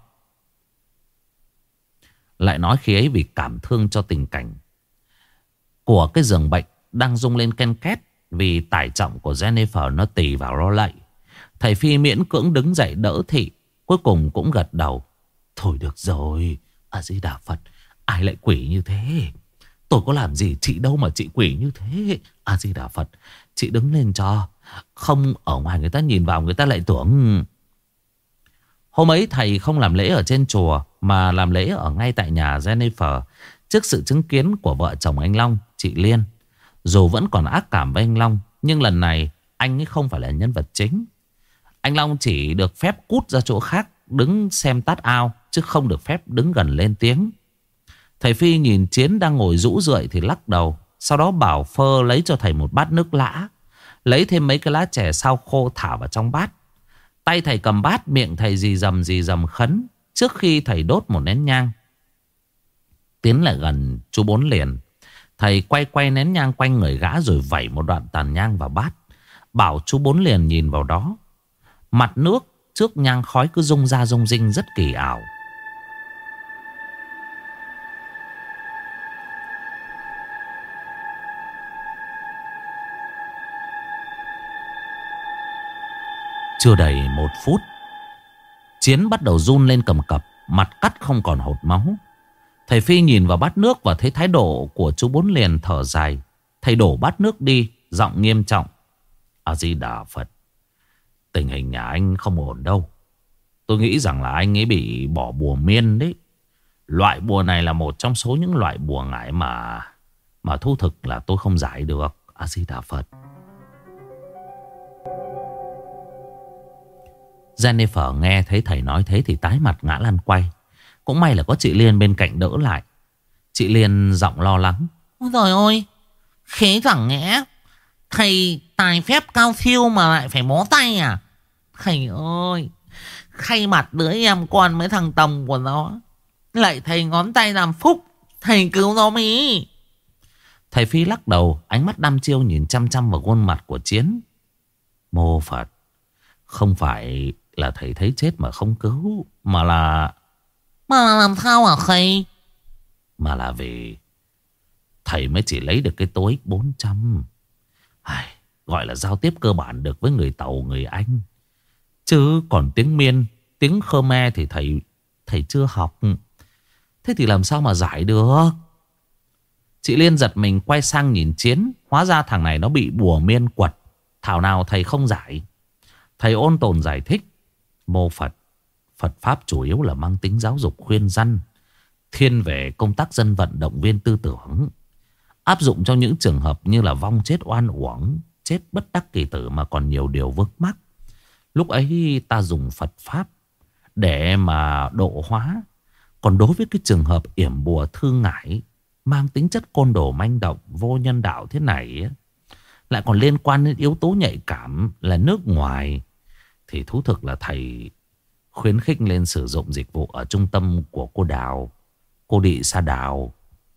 Lại nói khi ấy vì cảm thương cho tình cảnh của cái giường bệnh đang rung lên ken két, vì tải trọng của Jennifer nó tì vào lo lạy, thầy Phi miễn cưỡng đứng dậy đỡ thị, cuối cùng cũng gật đầu. Thôi được rồi, A Di Đà Phật, ai lại quỷ như thế? Tôi có làm gì chị đâu mà chị quỷ như thế. A Di Đà Phật, chị đứng lên cho, không ở ngoài người ta nhìn vào người ta lại tưởng. Hôm ấy thầy không làm lễ ở trên chùa mà làm lễ ở ngay tại nhà Jennifer, trước sự chứng kiến của vợ chồng anh Long, chị Liên. Dù vẫn còn ác cảm với anh Long, nhưng lần này anh ấy không phải là nhân vật chính. Anh Long chỉ được phép cút ra chỗ khác đứng xem tát ao, chứ không được phép đứng gần lên tiếng. Thầy Phi nhìn Chiến đang ngồi rũ rượi thì lắc đầu. Sau đó bảo Phơ lấy cho thầy một bát nước lã, lấy thêm mấy cái lá chè sao khô thả vào trong bát. Tay thầy cầm bát, miệng thầy rì rầm khấn. Trước khi thầy đốt một nén nhang, tiến lại gần chú Bốn Liền, thầy quay nén nhang quanh người gã rồi vẩy một đoạn tàn nhang vào bát, bảo chú Bốn Liền nhìn vào đó. Mặt nước trước nhang khói cứ rung ra rung rinh rất kỳ ảo. Chưa đầy 1 phút, Chiến bắt đầu run lên cầm cập, mặt cắt không còn hột máu. Thầy Phi nhìn vào bát nước và thấy thái độ của chú Bốn Liền, thở dài. Thầy đổ bát nước đi, giọng nghiêm trọng. A Di Đà Phật, tình hình nhà anh không ổn đâu. Tôi nghĩ rằng là anh ấy bị bỏ bùa miên đấy. Loại bùa này là một trong số những loại bùa ngải mà thú thực là tôi không giải được. A Di Đà Phật. Jennifer nghe thấy thầy nói thế thì tái mặt ngã lăn quay. Cũng may là có chị Liên bên cạnh đỡ lại. Chị Liên giọng lo lắng. Ôi trời ơi, thế chẳng nhẽ thầy tài phép cao siêu mà lại phải bó tay à? Thầy ơi, khay mặt đứa em con với thằng Tòng của nó, lại thầy ngón tay làm phúc, thầy cứu nó mi. Thầy Phi lắc đầu, ánh mắt đăm chiêu nhìn chăm chăm vào khuôn mặt của Chiến. Mô Phật, không phải là thầy thấy chết mà không cứu, mà là làm sao hả thầy? Mà là vì thầy mới chỉ lấy được cái tối 400. Gọi là giao tiếp cơ bản được với người Tàu, người Anh. Chứ còn tiếng Miên, tiếng Khmer thì thầy chưa học. Thế thì làm sao mà giải được? Chị Liên giật mình quay sang nhìn Chiến. Hóa ra thằng này nó bị bùa miên quật, thảo nào thầy không giải. Thầy ôn tồn giải thích. Mô Phật, Phật Pháp chủ yếu là mang tính giáo dục khuyên răn, thiên về công tác dân vận, động viên tư tưởng, áp dụng cho những trường hợp như là vong chết oan uổng, chết bất đắc kỳ tử mà còn nhiều điều vướng mắc. Lúc ấy ta dùng Phật Pháp để mà độ hóa. Còn đối với cái trường hợp yểm bùa thương ngải, mang tính chất côn đồ manh động, vô nhân đạo thế này, lại còn liên quan đến yếu tố nhạy cảm là nước ngoài, thì thú thực là thầy khuyến khích lên sử dụng dịch vụ ở trung tâm của cô Đào, cô Đị Sa Đào.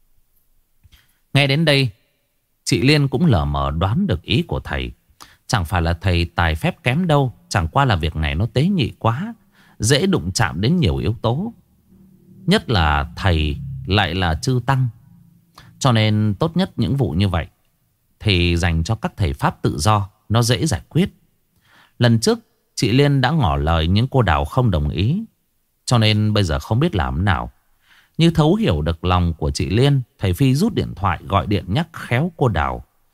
Nghe đến đây, chị Liên cũng lờ mờ đoán được ý của thầy. Chẳng phải là thầy tài phép kém đâu, chẳng qua là việc này nó tế nhị quá, dễ đụng chạm đến nhiều yếu tố. Nhất là thầy lại là chư tăng, cho nên tốt nhất những vụ như vậy thì dành cho các thầy Pháp tự do, nó dễ giải quyết. Lần trước chị Liên đã ngỏ lời nhưng cô Đào không đồng ý, cho nên bây giờ không biết làm nào. Như thấu hiểu được lòng của chị Liên, thầy Phi rút điện thoại gọi điện nhắc khéo cô Đào.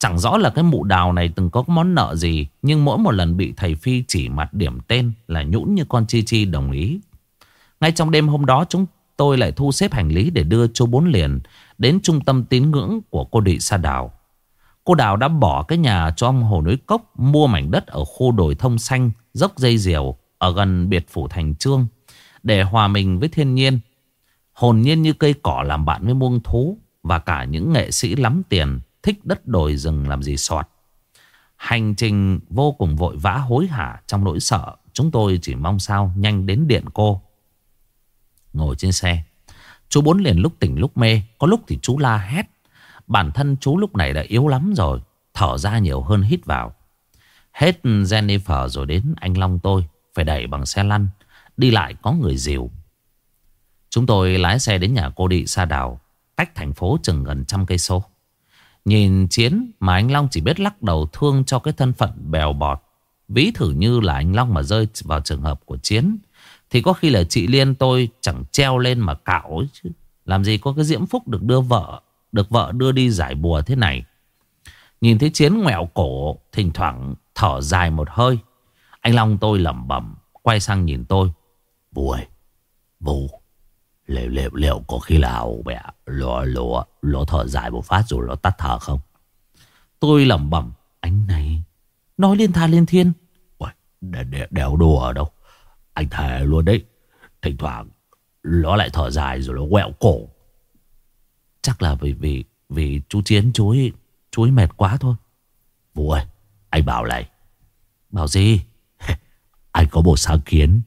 Chẳng rõ là cái mụ Đào này từng có món nợ gì, nhưng mỗi một lần bị thầy Phi chỉ mặt điểm tên là nhũn như con Chi Chi đồng ý. Ngay trong đêm hôm đó, chúng tôi lại thu xếp hành lý để đưa chú Bốn Liền đến trung tâm tín ngưỡng của cô Đị Sa Đào. Cô Đào đã bỏ cái nhà cho ông Hồ Núi Cốc, mua mảnh đất ở khu đồi thông xanh, dốc dây diều ở gần biệt phủ Thành Chương để hòa mình với thiên nhiên, hồn nhiên như cây cỏ làm bạn với muông thú và cả những nghệ sĩ lắm tiền thích đất đồi rừng làm gì sọt. Hành trình vô cùng vội vã hối hả trong nỗi sợ. Chúng tôi chỉ mong sao nhanh đến điện cô. Ngồi trên xe, chú Bốn Liền lúc tỉnh lúc mê, có lúc thì chú la hét. Bản thân chú lúc này đã yếu lắm rồi, thở ra nhiều hơn hít vào. Hết Jennifer rồi đến anh Long tôi phải đẩy bằng xe lăn, đi lại có người dìu. Chúng tôi lái xe đến nhà cô Đị Sa Đào, cách thành phố chừng gần 100 cây số. Nhìn Chiến mà anh Long chỉ biết lắc đầu thương cho cái thân phận bèo bọt. Ví thử như là anh Long mà rơi vào trường hợp của Chiến thì có khi là chị Liên tôi chẳng treo lên mà cạo ấy chứ. Làm gì có cái diễm phúc được vợ đưa đi giải bùa thế này. Nhìn thấy Chiến ngoẹo cổ, thỉnh thoảng thở dài một hơi, anh Long tôi lẩm bẩm quay sang nhìn tôi. Vụ ơi, Vụ, liệu có khi nào mẹ nó thở dài một phát rồi nó tắt thở không? Tôi lẩm bẩm, anh này nói liên tha liên thiên. Ôi, đéo đùa đâu, anh thề luôn đấy. Thỉnh thoảng nó lại thở dài rồi nó quẹo cổ. Chắc là vì chú Chiến chú ấy mệt quá thôi. Vụ ơi, anh bảo này. Bảo gì? Anh có một sáng kiến.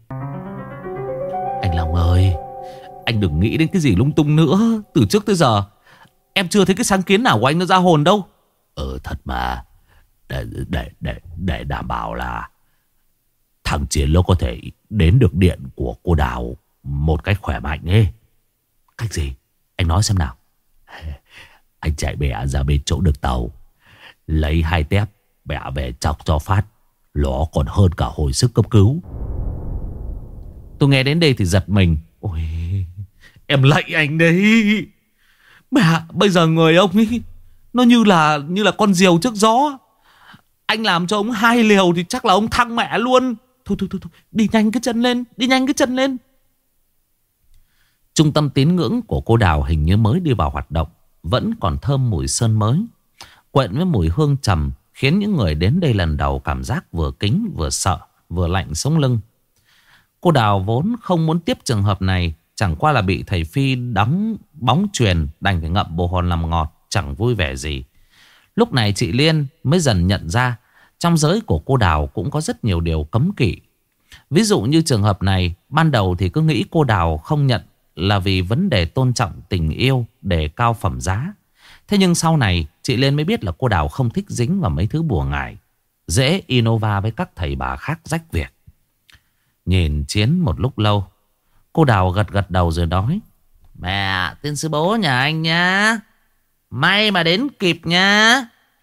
Anh Long ơi, anh đừng nghĩ đến cái gì lung tung nữa. Từ trước tới giờ em chưa thấy cái sáng kiến nào của anh nó ra hồn đâu. Thật mà. Để đảm bảo là thằng Chiến nó có thể đến được điện của cô Đào một cách khỏe mạnh ấy. Cách gì? Anh nói xem nào. Anh chạy bẻ ra bên chỗ được tàu, lấy 2 tép bẻ về chọc cho phát. Nó còn hơn cả hồi sức cấp cứu. Tôi nghe đến đây thì giật mình. Ôi, em lạy anh đấy. Mẹ, bây giờ người ông ấy nó như là con diều trước gió. Anh làm cho ông 2 liều thì chắc là ông thăng mẹ luôn. Thôi, đi nhanh cái chân lên. Trung tâm tín ngưỡng của cô Đào hình như mới đi vào hoạt động, vẫn còn thơm mùi sơn mới, quện với mùi hương trầm, khiến những người đến đây lần đầu cảm giác vừa kính vừa sợ, vừa lạnh sống lưng. Cô Đào vốn không muốn tiếp trường hợp này, chẳng qua là bị thầy Phi đóng bóng chuyền, đành phải ngậm bồ hòn làm ngọt, chẳng vui vẻ gì. Lúc này chị Liên mới dần nhận ra trong giới của cô Đào cũng có rất nhiều điều cấm kỵ. Ví dụ như trường hợp này, ban đầu thì cứ nghĩ cô Đào không nhận là vì vấn đề tôn trọng tình yêu, đề cao phẩm giá. Thế nhưng sau này chị Liên mới biết là cô Đào không thích dính vào mấy thứ bùa ngải, dễ innova với các thầy bà khác rách việc. Nhìn Chiến một lúc lâu, cô Đào gật đầu rồi nói: Mẹ, tên sư bố nhà anh nhá, may mà đến kịp nhá.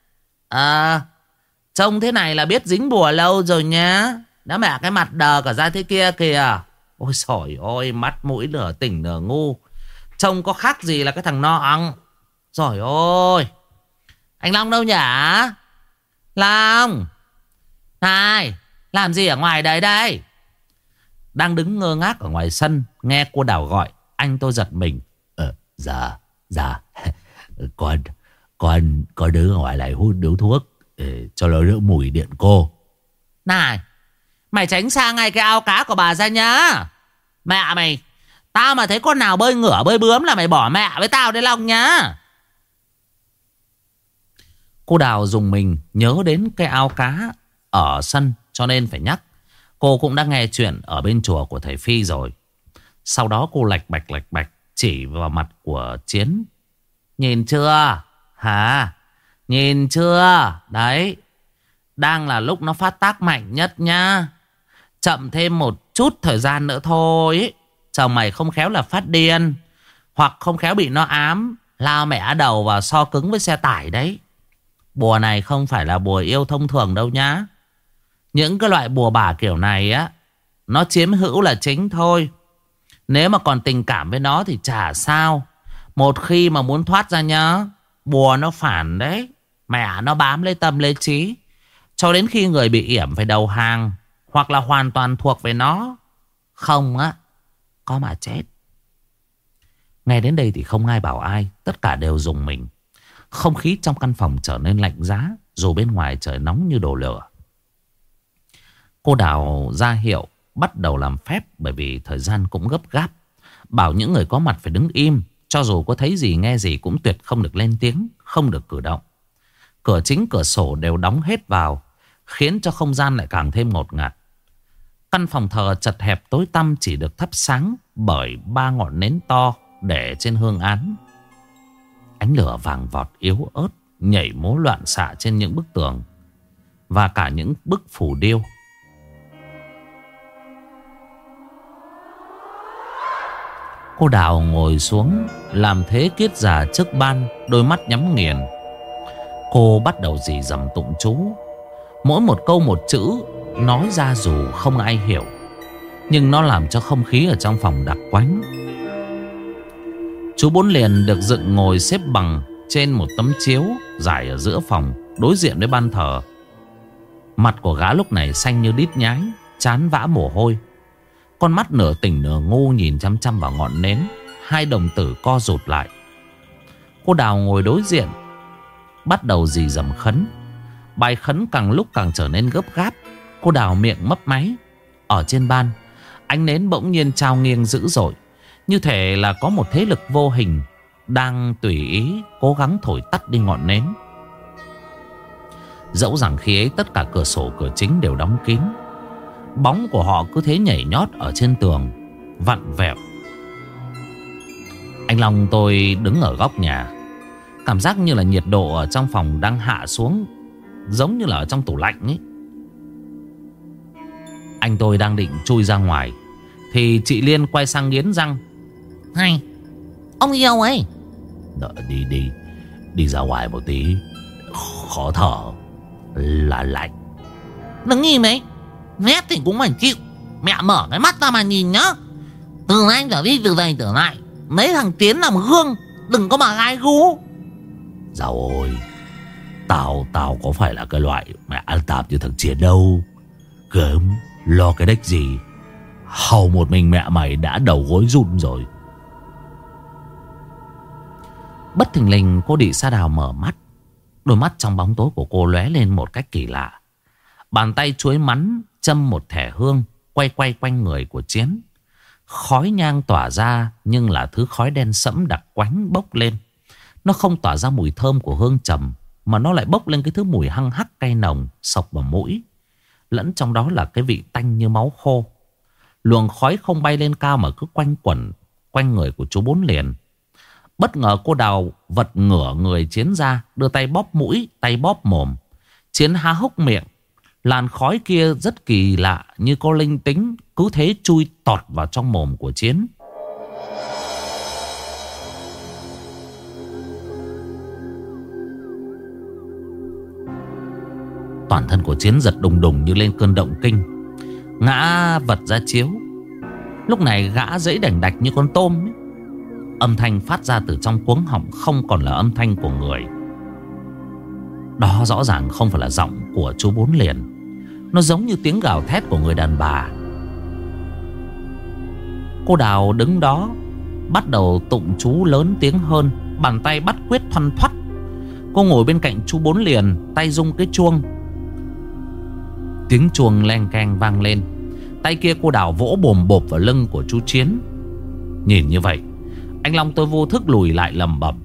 Trông thế này là biết dính bùa lâu rồi nhá. Đã mẹ cái mặt đờ cả ra thế kia kìa. Ôi trời ơi, mắt mũi nửa tỉnh nửa ngu, trông có khác gì là cái thằng nọ. Trời ơi, anh Long đâu nhỉ? Long này, làm gì ở ngoài đấy đây? Đang đứng ngơ ngác ở ngoài sân, nghe cô Đào gọi, anh tôi giật mình. Dạ Con đứng ở ngoài này hút điếu thuốc cho nó đỡ mùi điện cô. Này, mày tránh xa ngay cái ao cá của bà ra nhá. Mẹ mày, tao mà thấy con nào bơi ngửa bơi bướm là mày bỏ mẹ với tao đấy Long nhá. Cô Đào dùng mình nhớ đến cái ao cá ở sân, cho nên phải nhắc. Cô cũng đã nghe chuyện ở bên chùa của thầy Phi rồi. Sau đó cô lạch bạch chỉ vào mặt của Chiến. Nhìn chưa? Hả? Nhìn chưa? Đấy, đang là lúc nó phát tác mạnh nhất nhá. Chậm thêm một chút thời gian nữa thôi, chồng mày không khéo là phát điên, hoặc không khéo bị nó ám, lao mẹ đầu vào so cứng với xe tải đấy. Bùa này không phải là bùa yêu thông thường đâu nhá. Những cái loại bùa bả kiểu này á, nó chiếm hữu là chính thôi. Nếu mà còn tình cảm với nó thì chả sao. Một khi mà muốn thoát ra nhá, bùa nó phản đấy. Mẹ nó bám lấy tâm lấy trí, cho đến khi người bị yểm phải đầu hàng, hoặc là hoàn toàn thuộc về nó. Không á, có mà chết. Nghe đến đây thì không ai bảo ai, tất cả đều rùng mình. Không khí trong căn phòng trở nên lạnh giá, dù bên ngoài trời nóng như đổ lửa. Cô Đào ra hiệu bắt đầu làm phép, bởi vì thời gian cũng gấp gáp. Bảo những người có mặt phải đứng im, cho dù có thấy gì nghe gì cũng tuyệt không được lên tiếng, không được cử động. Cửa chính cửa sổ đều đóng hết vào, khiến cho không gian lại càng thêm ngột ngạt. Căn phòng thờ chật hẹp tối tăm chỉ được thắp sáng bởi 3 ngọn nến to để trên hương án. Ánh lửa vàng vọt yếu ớt nhảy múa loạn xạ trên những bức tường và cả những bức phù điêu. Cô Đào ngồi xuống làm thế kiết già trước ban, đôi mắt nhắm nghiền. Cô bắt đầu rì rầm tụng chú. Mỗi một câu một chữ nói ra dù không ai hiểu, nhưng nó làm cho không khí ở trong phòng đặc quánh. Chú Bốn Liền được dựng ngồi xếp bằng trên một tấm chiếu dài ở giữa phòng, đối diện với ban thờ. Mặt của gã lúc này xanh như đít nhái, trán vã mồ hôi. Con mắt nửa tỉnh nửa ngu nhìn chăm chăm vào ngọn nến. Hai đồng tử co rụt lại. Cô Đào ngồi đối diện, bắt đầu rì rầm khấn. Bài khấn càng lúc càng trở nên gấp gáp. Cô Đào miệng mấp máy. Ở trên ban, ánh nến bỗng nhiên trao nghiêng dữ dội, như thể là có một thế lực vô hình đang tùy ý cố gắng thổi tắt đi ngọn nến. Dẫu rằng khi ấy tất cả cửa sổ cửa chính đều đóng kín, bóng của họ cứ thế nhảy nhót ở trên tường, vặn vẹo. Anh Long tôi đứng ở góc nhà, cảm giác như là nhiệt độ ở trong phòng đang hạ xuống, giống như là ở trong tủ lạnh ấy. Anh tôi đang định chui ra ngoài thì chị Liên quay sang nghiến răng: Này, ông đi đâu ấy? Đi ra ngoài một tí, khó thở, là lạnh. Đừng im đấy, nét thì cũng phải chịu. Mẹ mở cái mắt ra mà nhìn nhá. Từ nay trở đi, từ đây trở lại, mấy thằng Tiến làm gương, đừng có mà gai gu. Dạo ơi, Tao có phải là cái loại mẹ ăn tạp như thằng Chiến đâu. Gớm, lo cái đếch gì. Hầu một mình mẹ mày đã đầu gối run rồi. Bất thình lình cô Đị Sa Đào mở mắt. Đôi mắt trong bóng tối của cô lóe lên một cách kỳ lạ. Bàn tay chuối mắn châm một thẻ hương quay quanh người của Chiến. Khói nhang tỏa ra, nhưng là thứ khói đen sẫm đặc quánh bốc lên. Nó không tỏa ra mùi thơm của hương trầm, mà nó lại bốc lên cái thứ mùi hăng hắc cay nồng xộc vào mũi. Lẫn trong đó là cái vị tanh như máu khô. Luồng khói không bay lên cao mà cứ quanh quẩn quanh người của chú Bốn Liền. Bất ngờ cô Đào vật ngửa người Chiến ra, đưa tay bóp mũi, tay bóp mồm. Chiến há hốc miệng. Làn khói kia rất kỳ lạ, như có linh tính, cứ thế chui tọt vào trong mồm của Chiến. Toàn thân của Chiến giật đùng đùng như lên cơn động kinh, ngã vật ra chiếu. Lúc này gã giãy đành đạch như con tôm ấy. Âm thanh phát ra từ trong cuống họng không còn là âm thanh của người. Đó rõ ràng không phải là giọng của chú Bốn Liền. Nó giống như tiếng gào thét của người đàn bà. Cô Đào đứng đó bắt đầu tụng chú lớn tiếng hơn, bàn tay bắt quyết thoăn thoắt. Cô ngồi bên cạnh chú Bốn Liền, tay rung cái chuông. Tiếng chuông leng keng vang lên. Tay kia cô Đào vỗ bồm bộp vào lưng của chú Chiến. Nhìn như vậy, anh Long tôi vô thức lùi lại lầm bầm: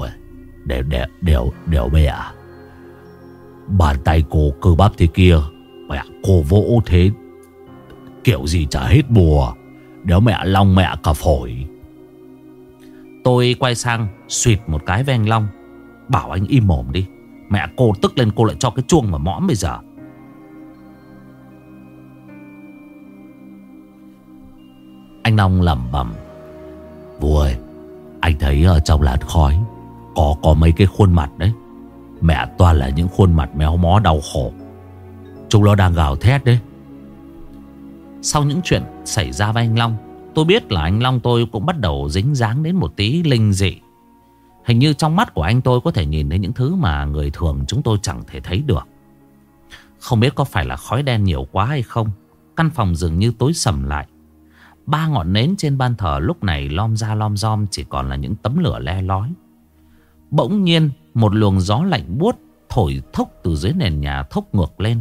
Đều mẹ, bàn tay cô cơ bắp thế kia, mẹ cô vỗ thế kiểu gì chả hết bùa. Đéo mẹ Long mẹ cả phổi. Tôi quay sang suýt một cái với anh Long, bảo anh im mồm đi. Mẹ cô tức lên cô lại cho cái chuông mà mõm bây giờ. Anh Long lẩm bẩm: Vua ơi, anh thấy ở trong làn khói có mấy cái khuôn mặt đấy. Mẹ toàn là những khuôn mặt méo mó đau khổ. Chúng nó đang gào thét đấy. Sau những chuyện xảy ra với anh Long, tôi biết là anh Long tôi cũng bắt đầu dính dáng đến một tí linh dị. Hình như trong mắt của anh tôi có thể nhìn thấy những thứ mà người thường chúng tôi chẳng thể thấy được. Không biết có phải là khói đen nhiều quá hay không, căn phòng dường như tối sầm lại. 3 ngọn nến trên ban thờ lúc này lom ra lom rom chỉ còn là những tấm lửa le lói. Bỗng nhiên một luồng gió lạnh buốt thổi thốc từ dưới nền nhà thốc ngược lên.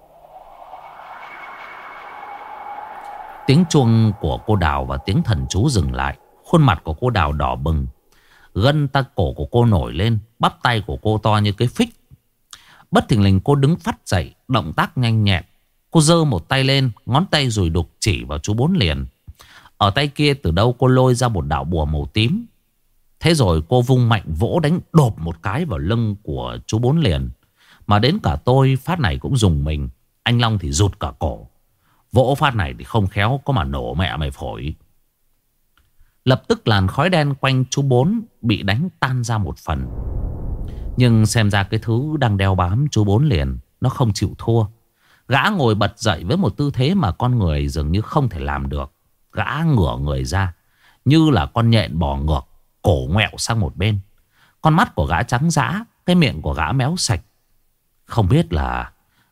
Tiếng chuông của cô Đào và tiếng thần chú dừng lại. Khuôn mặt của cô Đào đỏ bừng, gân ta cổ của cô nổi lên, bắp tay của cô to như cái phích. Bất thình lình cô đứng phắt dậy, động tác nhanh nhẹn. Cô giơ một tay lên, ngón tay rùi đục chỉ vào chú Bốn liền. Ở tay kia từ đâu cô lôi ra một đạo bùa màu tím. Thế rồi cô vung mạnh vỗ đánh đột một cái vào lưng của chú Bốn liền. Mà đến cả tôi phát này cũng dùng mình. Anh Long thì rụt cả cổ. Vỗ phát này thì không khéo có mà nổ mẹ mày phổi. Lập tức làn khói đen quanh chú Bốn bị đánh tan ra một phần. Nhưng xem ra cái thứ đang đeo bám chú Bốn liền nó không chịu thua. Gã ngồi bật dậy với một tư thế mà con người dường như không thể làm được. Gã ngửa người ra như là con nhện bò ngược, cổ ngoẹo sang một bên. Con mắt của gã trắng dã, cái miệng của gã méo sạch. Không biết là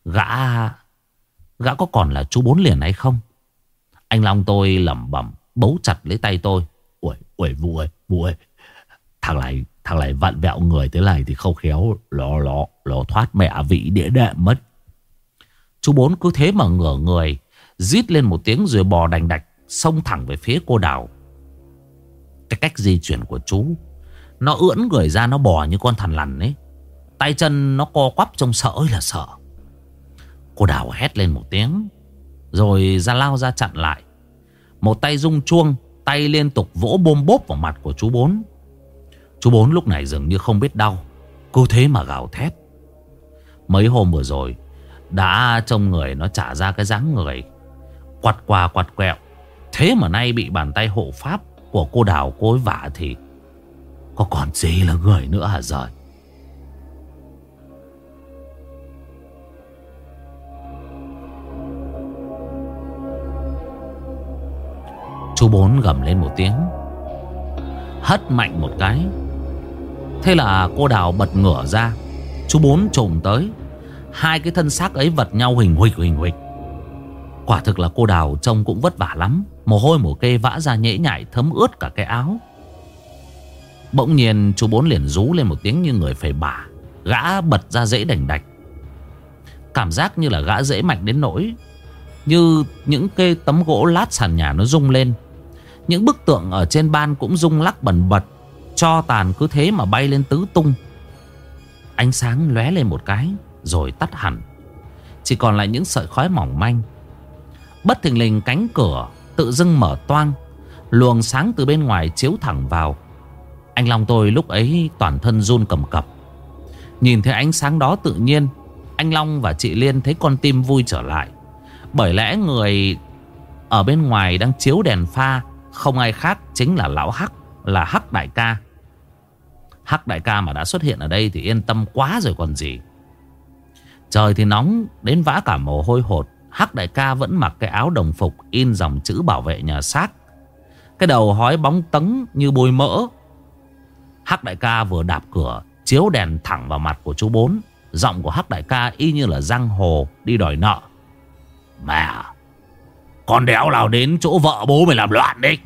gã có còn là chú Bốn liền hay không? Anh Long tôi lẩm bẩm bấu chặt lấy tay tôi. Ui Vũ ơi, thằng này vặn vẹo người thế này thì không khéo nó thoát mẹ vị đĩa đệm mất. Chú Bốn cứ thế mà ngửa người, rít lên một tiếng rồi bò đành đạch xông thẳng về phía cô Đào. Cái cách di chuyển của chú, nó ưỡn người ra, nó bò như con thằn lằn ấy. Tay chân nó co quắp trông sợ ơi là sợ. Cô Đào hét lên một tiếng rồi lao ra chặn lại. Một tay rung chuông, tay liên tục vỗ bôm bốp vào mặt của chú Bốn. Chú Bốn lúc này dường như không biết đau, cứ thế mà gào thét. Mấy hôm vừa rồi đã trông người nó trả ra cái dáng người quặt quà quặt quẹo. Thế mà nay bị bàn tay hộ pháp của cô Đào cô ấy vả thì có còn gì là người nữa hả giời. Chú Bốn gầm lên một tiếng, hất mạnh một cái. Thế là cô Đào bật ngửa ra, chú Bốn trồm tới. Hai cái thân xác ấy vật nhau huỳnh huỳnh. Quả thực là cô Đào trông cũng vất vả lắm. Mồ hôi mồ kê vã ra nhễ nhại, thấm ướt cả cái áo. Bỗng nhiên chú Bốn liền rú lên một tiếng như người phải bả. Gã bật ra rễ đành đạch. Cảm giác như là gã rễ mạnh đến nỗi như những cái tấm gỗ lát sàn nhà nó rung lên. Những bức tượng ở trên ban cũng rung lắc bần bật. Tro tàn cứ thế mà bay lên tứ tung. Ánh sáng lóe lên một cái rồi tắt hẳn, chỉ còn lại những sợi khói mỏng manh. Bất thình lình cánh cửa tự dưng mở toang, luồng sáng từ bên ngoài chiếu thẳng vào. Anh Long tôi lúc ấy toàn thân run cầm cập. Nhìn thấy ánh sáng đó tự nhiên anh Long và chị Liên thấy con tim vui trở lại. Bởi lẽ người ở bên ngoài đang chiếu đèn pha không ai khác chính là lão Hắc, là Hắc đại ca. Hắc đại ca mà đã xuất hiện ở đây thì yên tâm quá rồi còn gì. Trời thì nóng đến vã cả mồ hôi hột. Hắc đại ca vẫn mặc cái áo đồng phục in dòng chữ bảo vệ nhà xác, cái đầu hói bóng tấn như bôi mỡ. Hắc đại ca vừa đạp cửa chiếu đèn thẳng vào mặt của chú Bốn. Giọng của Hắc đại ca y như là giang hồ đi đòi nợ. Mẹ, con đéo nào đến chỗ vợ bố mày làm loạn đấy.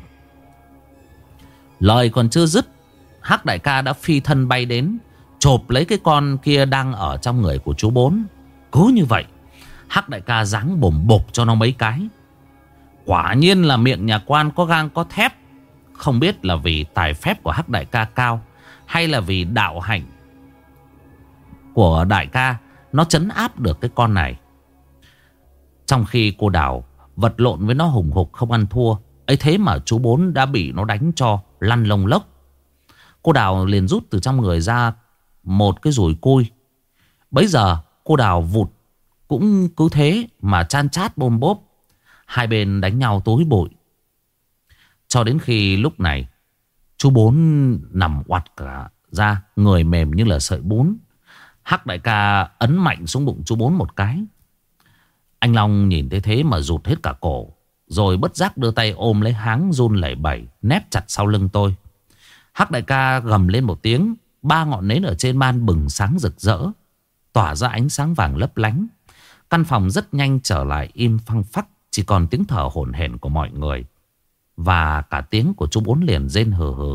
Lời còn chưa dứt, Hắc đại ca đã phi thân bay đến, chộp lấy cái con kia đang ở trong người của chú Bốn. Cứ như vậy Hắc đại ca giáng bồm bộp cho nó mấy cái. Quả nhiên là miệng nhà quan có gang có thép. Không biết là vì tài phép của Hắc đại ca cao, hay là vì đạo hạnh của đại ca nó trấn áp được cái con này. Trong khi cô Đào vật lộn với nó hùng hục không ăn thua, ấy thế mà chú Bốn đã bị nó đánh cho lăn lông lốc. Cô Đào liền rút từ trong người ra một cái dùi cui. Bấy giờ cô Đào vụt cũng cứ thế mà chan chát bôm bốp. Hai bên đánh nhau tối bụi. Cho đến khi lúc này chú Bốn nằm oặt cả ra, người mềm như là sợi bún. Hắc đại ca ấn mạnh xuống bụng chú Bốn một cái. Anh Long nhìn thấy thế mà rụt hết cả cổ, rồi bất giác đưa tay ôm lấy háng run lẩy bẩy, nép chặt sau lưng tôi. Hắc đại ca gầm lên một tiếng. 3 ngọn nến ở trên ban bừng sáng rực rỡ, tỏa ra ánh sáng vàng lấp lánh. Căn phòng rất nhanh trở lại im phăng phắc. Chỉ còn tiếng thở hổn hển của mọi người, và cả tiếng của chú Bốn liền rên hừ hừ.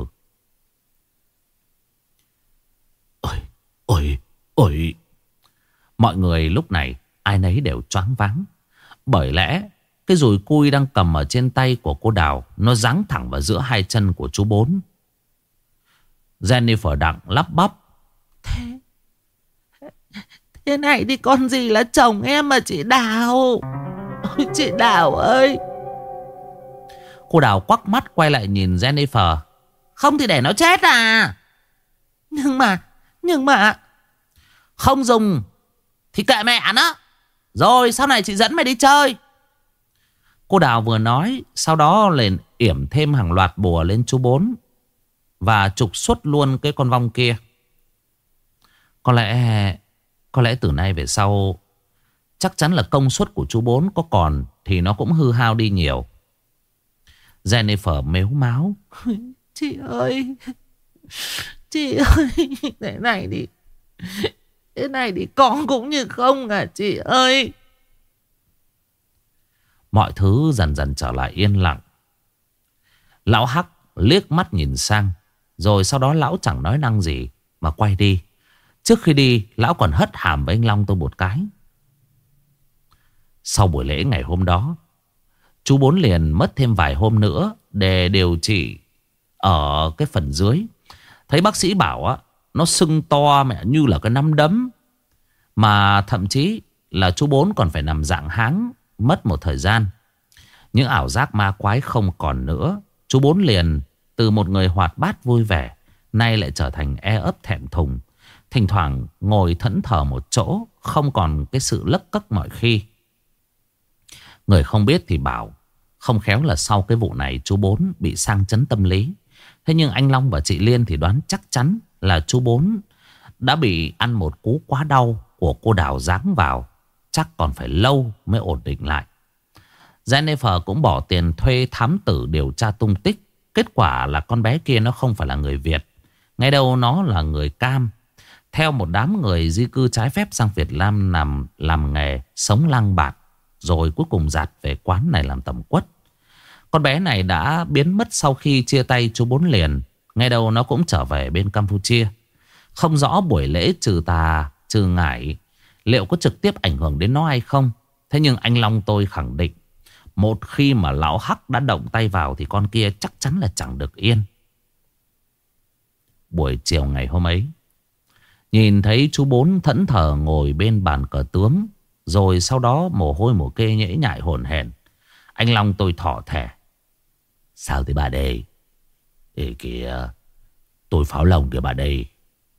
Ôi, ôi, ôi. Mọi người lúc này ai nấy đều choáng váng. Bởi lẽ cái dùi cui đang cầm ở trên tay của cô Đào, nó giáng thẳng vào giữa hai chân của chú Bốn. Jennifer Đặng lắp bắp. Thế này thì con gì là chồng em mà chị Đào. Ôi chị Đào ơi. Cô Đào quắc mắt quay lại nhìn Jennifer. Không thì để nó chết à? Nhưng mà không dùng thì kệ mẹ nó. Rồi sau này chị dẫn mày đi chơi. Cô Đào vừa nói, sau đó liền yểm thêm hàng loạt bùa lên chú Bốn và trục xuất luôn cái con vong kia. Có lẽ từ nay về sau, chắc chắn là công suất của chú Bốn có còn thì nó cũng hư hao đi nhiều. Jennifer mếu máo. Chị ơi, thế này thì con cũng như không à chị ơi. Mọi thứ dần dần trở lại yên lặng. Lão Hắc liếc mắt nhìn sang, rồi sau đó lão chẳng nói năng gì mà quay đi. Trước khi đi, lão còn hất hàm với anh Long tôi một cái. Sau buổi lễ ngày hôm đó, chú Bốn liền mất thêm vài hôm nữa để điều trị ở cái phần dưới. Thấy bác sĩ bảo á, nó sưng to mẹ như là cái nắm đấm. Mà thậm chí là chú Bốn còn phải nằm dạng háng mất một thời gian. Những ảo giác ma quái không còn nữa. Chú Bốn liền từ một người hoạt bát vui vẻ, nay lại trở thành e ấp thẹn thùng. Thỉnh thoảng ngồi thẫn thờ một chỗ, không còn cái sự lấc cấc mọi khi. Người không biết thì bảo không khéo là sau cái vụ này chú Bốn bị sang chấn tâm lý. Thế nhưng anh Long và chị Liên thì đoán chắc chắn là chú Bốn đã bị ăn một cú quá đau của cô Đào giáng vào. Chắc còn phải lâu mới ổn định lại. Jennifer cũng bỏ tiền thuê thám tử điều tra tung tích. Kết quả là con bé kia nó không phải là người Việt. Ngay đầu nó là người Cam, theo một đám người di cư trái phép sang Việt Nam làm nghề sống lang bạt, rồi cuối cùng dạt về quán này làm tẩm quất. Con bé này đã biến mất sau khi chia tay chú Bốn liền. Ngay đầu nó cũng trở về bên Campuchia. Không rõ buổi lễ trừ tà trừ ngải liệu có trực tiếp ảnh hưởng đến nó hay không. Thế nhưng anh Long tôi khẳng định, một khi mà lão Hắc đã động tay vào thì con kia chắc chắn là chẳng được yên. Buổi chiều ngày hôm ấy, nhìn thấy chú Bốn thẫn thờ ngồi bên bàn cờ tướng, rồi sau đó mồ hôi mồ kê nhễ nhại hổn hển, anh Long tôi thỏ thẻ. Sao thế bà đây? Ê kìa, tôi pháo lồng kìa bà đây.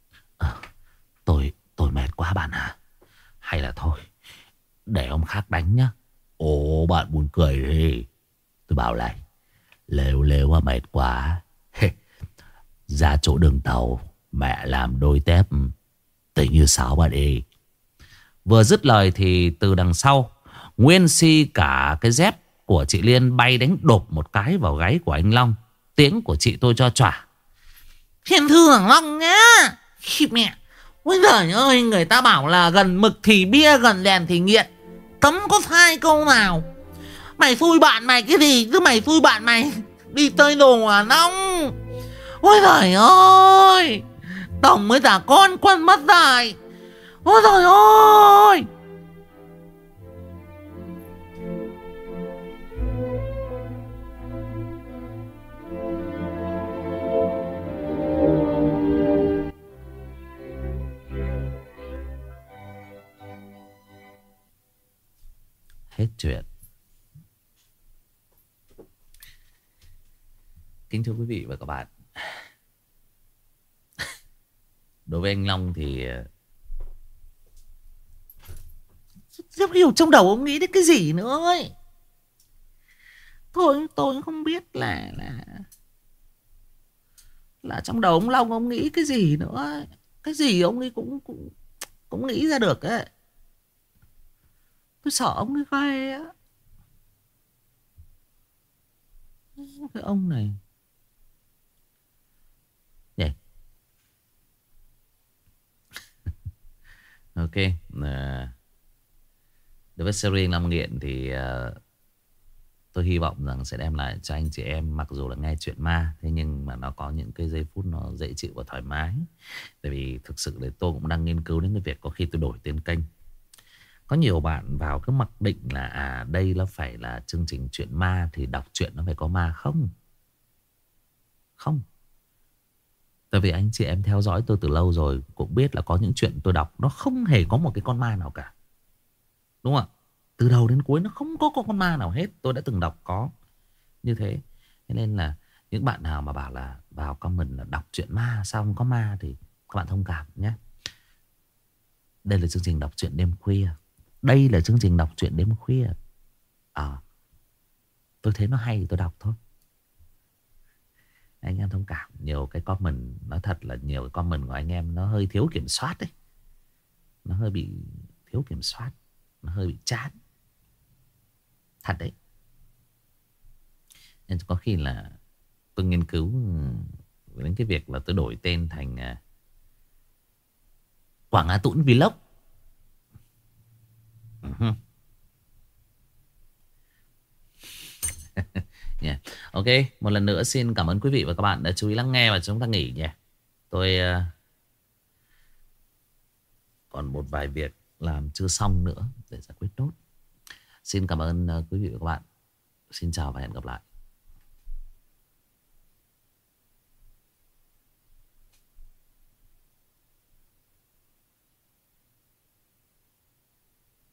Tôi mệt quá bạn à. Hay là thôi, để ông khác đánh nhá. Ồ, bạn buồn cười đi. Tôi bảo lại, lêu mà mệt quá. Ra chỗ đường tàu, mẹ làm đôi tép tỉnh như sáo bà đi. Vừa dứt lời thì từ đằng sau, nguyên si cả cái dép của chị Liên bay đánh đột một cái vào gáy của anh Long. Tiếng của chị tôi cho chỏa. Thiên thư thằng Long nhá. Khỉ mẹ. Ôi giời ơi, người ta bảo là gần mực thì bia, gần đèn thì nghiện. Cấm có sai câu nào. Mày xui bạn mày cái gì chứ mày xui bạn mày đi tơi đồ à Long. Ôi giời ơi, Tổng mới cả con quân mất dài. Ôi giời ơi. Hết chuyện. Kính thưa quý vị và các bạn, đối với anh Long thì Không hiểu trong đầu ông nghĩ đến cái gì nữa ấy. Thôi tôi không biết là trong đầu ông Long ông nghĩ cái gì nữa ấy. Cái gì ông ấy cũng nghĩ ra được ấy. Tôi sợ ông ấy ghê á. Cái ông này Ok. Đối với series Năm Nghiện thì tôi hy vọng rằng sẽ đem lại cho anh chị em, mặc dù là nghe chuyện ma, thế nhưng mà nó có những cái giây phút nó dễ chịu và thoải mái. Tại vì thực sự là tôi cũng đang nghiên cứu đến cái việc có khi tôi đổi tên kênh. Có nhiều bạn vào cứ mặc định là đây nó phải là chương trình chuyện ma thì đọc truyện nó phải có ma. Không. Không. Tại vì anh chị em theo dõi tôi từ lâu rồi cũng biết là có những chuyện tôi đọc nó không hề có một cái con ma nào cả. Đúng không ạ? Từ đầu đến cuối nó không có con ma nào hết. Tôi đã từng đọc có như thế. Thế nên là những bạn nào mà bảo là vào comment là đọc truyện ma sao không có ma thì các bạn thông cảm nhé. Đây là chương trình đọc truyện đêm khuya. Đây là chương trình đọc truyện đêm khuya. Tôi thấy nó hay thì tôi đọc thôi. Anh em thông cảm. Nhiều cái comment, nói thật là nhiều cái comment của anh em nó hơi thiếu kiểm soát đấy. Nó hơi bị thiếu kiểm soát. Nó hơi bị chán. Thật đấy. Nên có khi là tôi nghiên cứu đến cái việc là tôi đổi tên thành Quảng Á Tũng Vlog. Yeah. Ok, một lần nữa xin cảm ơn quý vị và các bạn đã chú ý lắng nghe và chúng ta nghỉ nhé. Tôi còn một vài việc làm chưa xong nữa để giải quyết tốt. Xin cảm ơn quý vị và các bạn. Xin chào và hẹn gặp lại.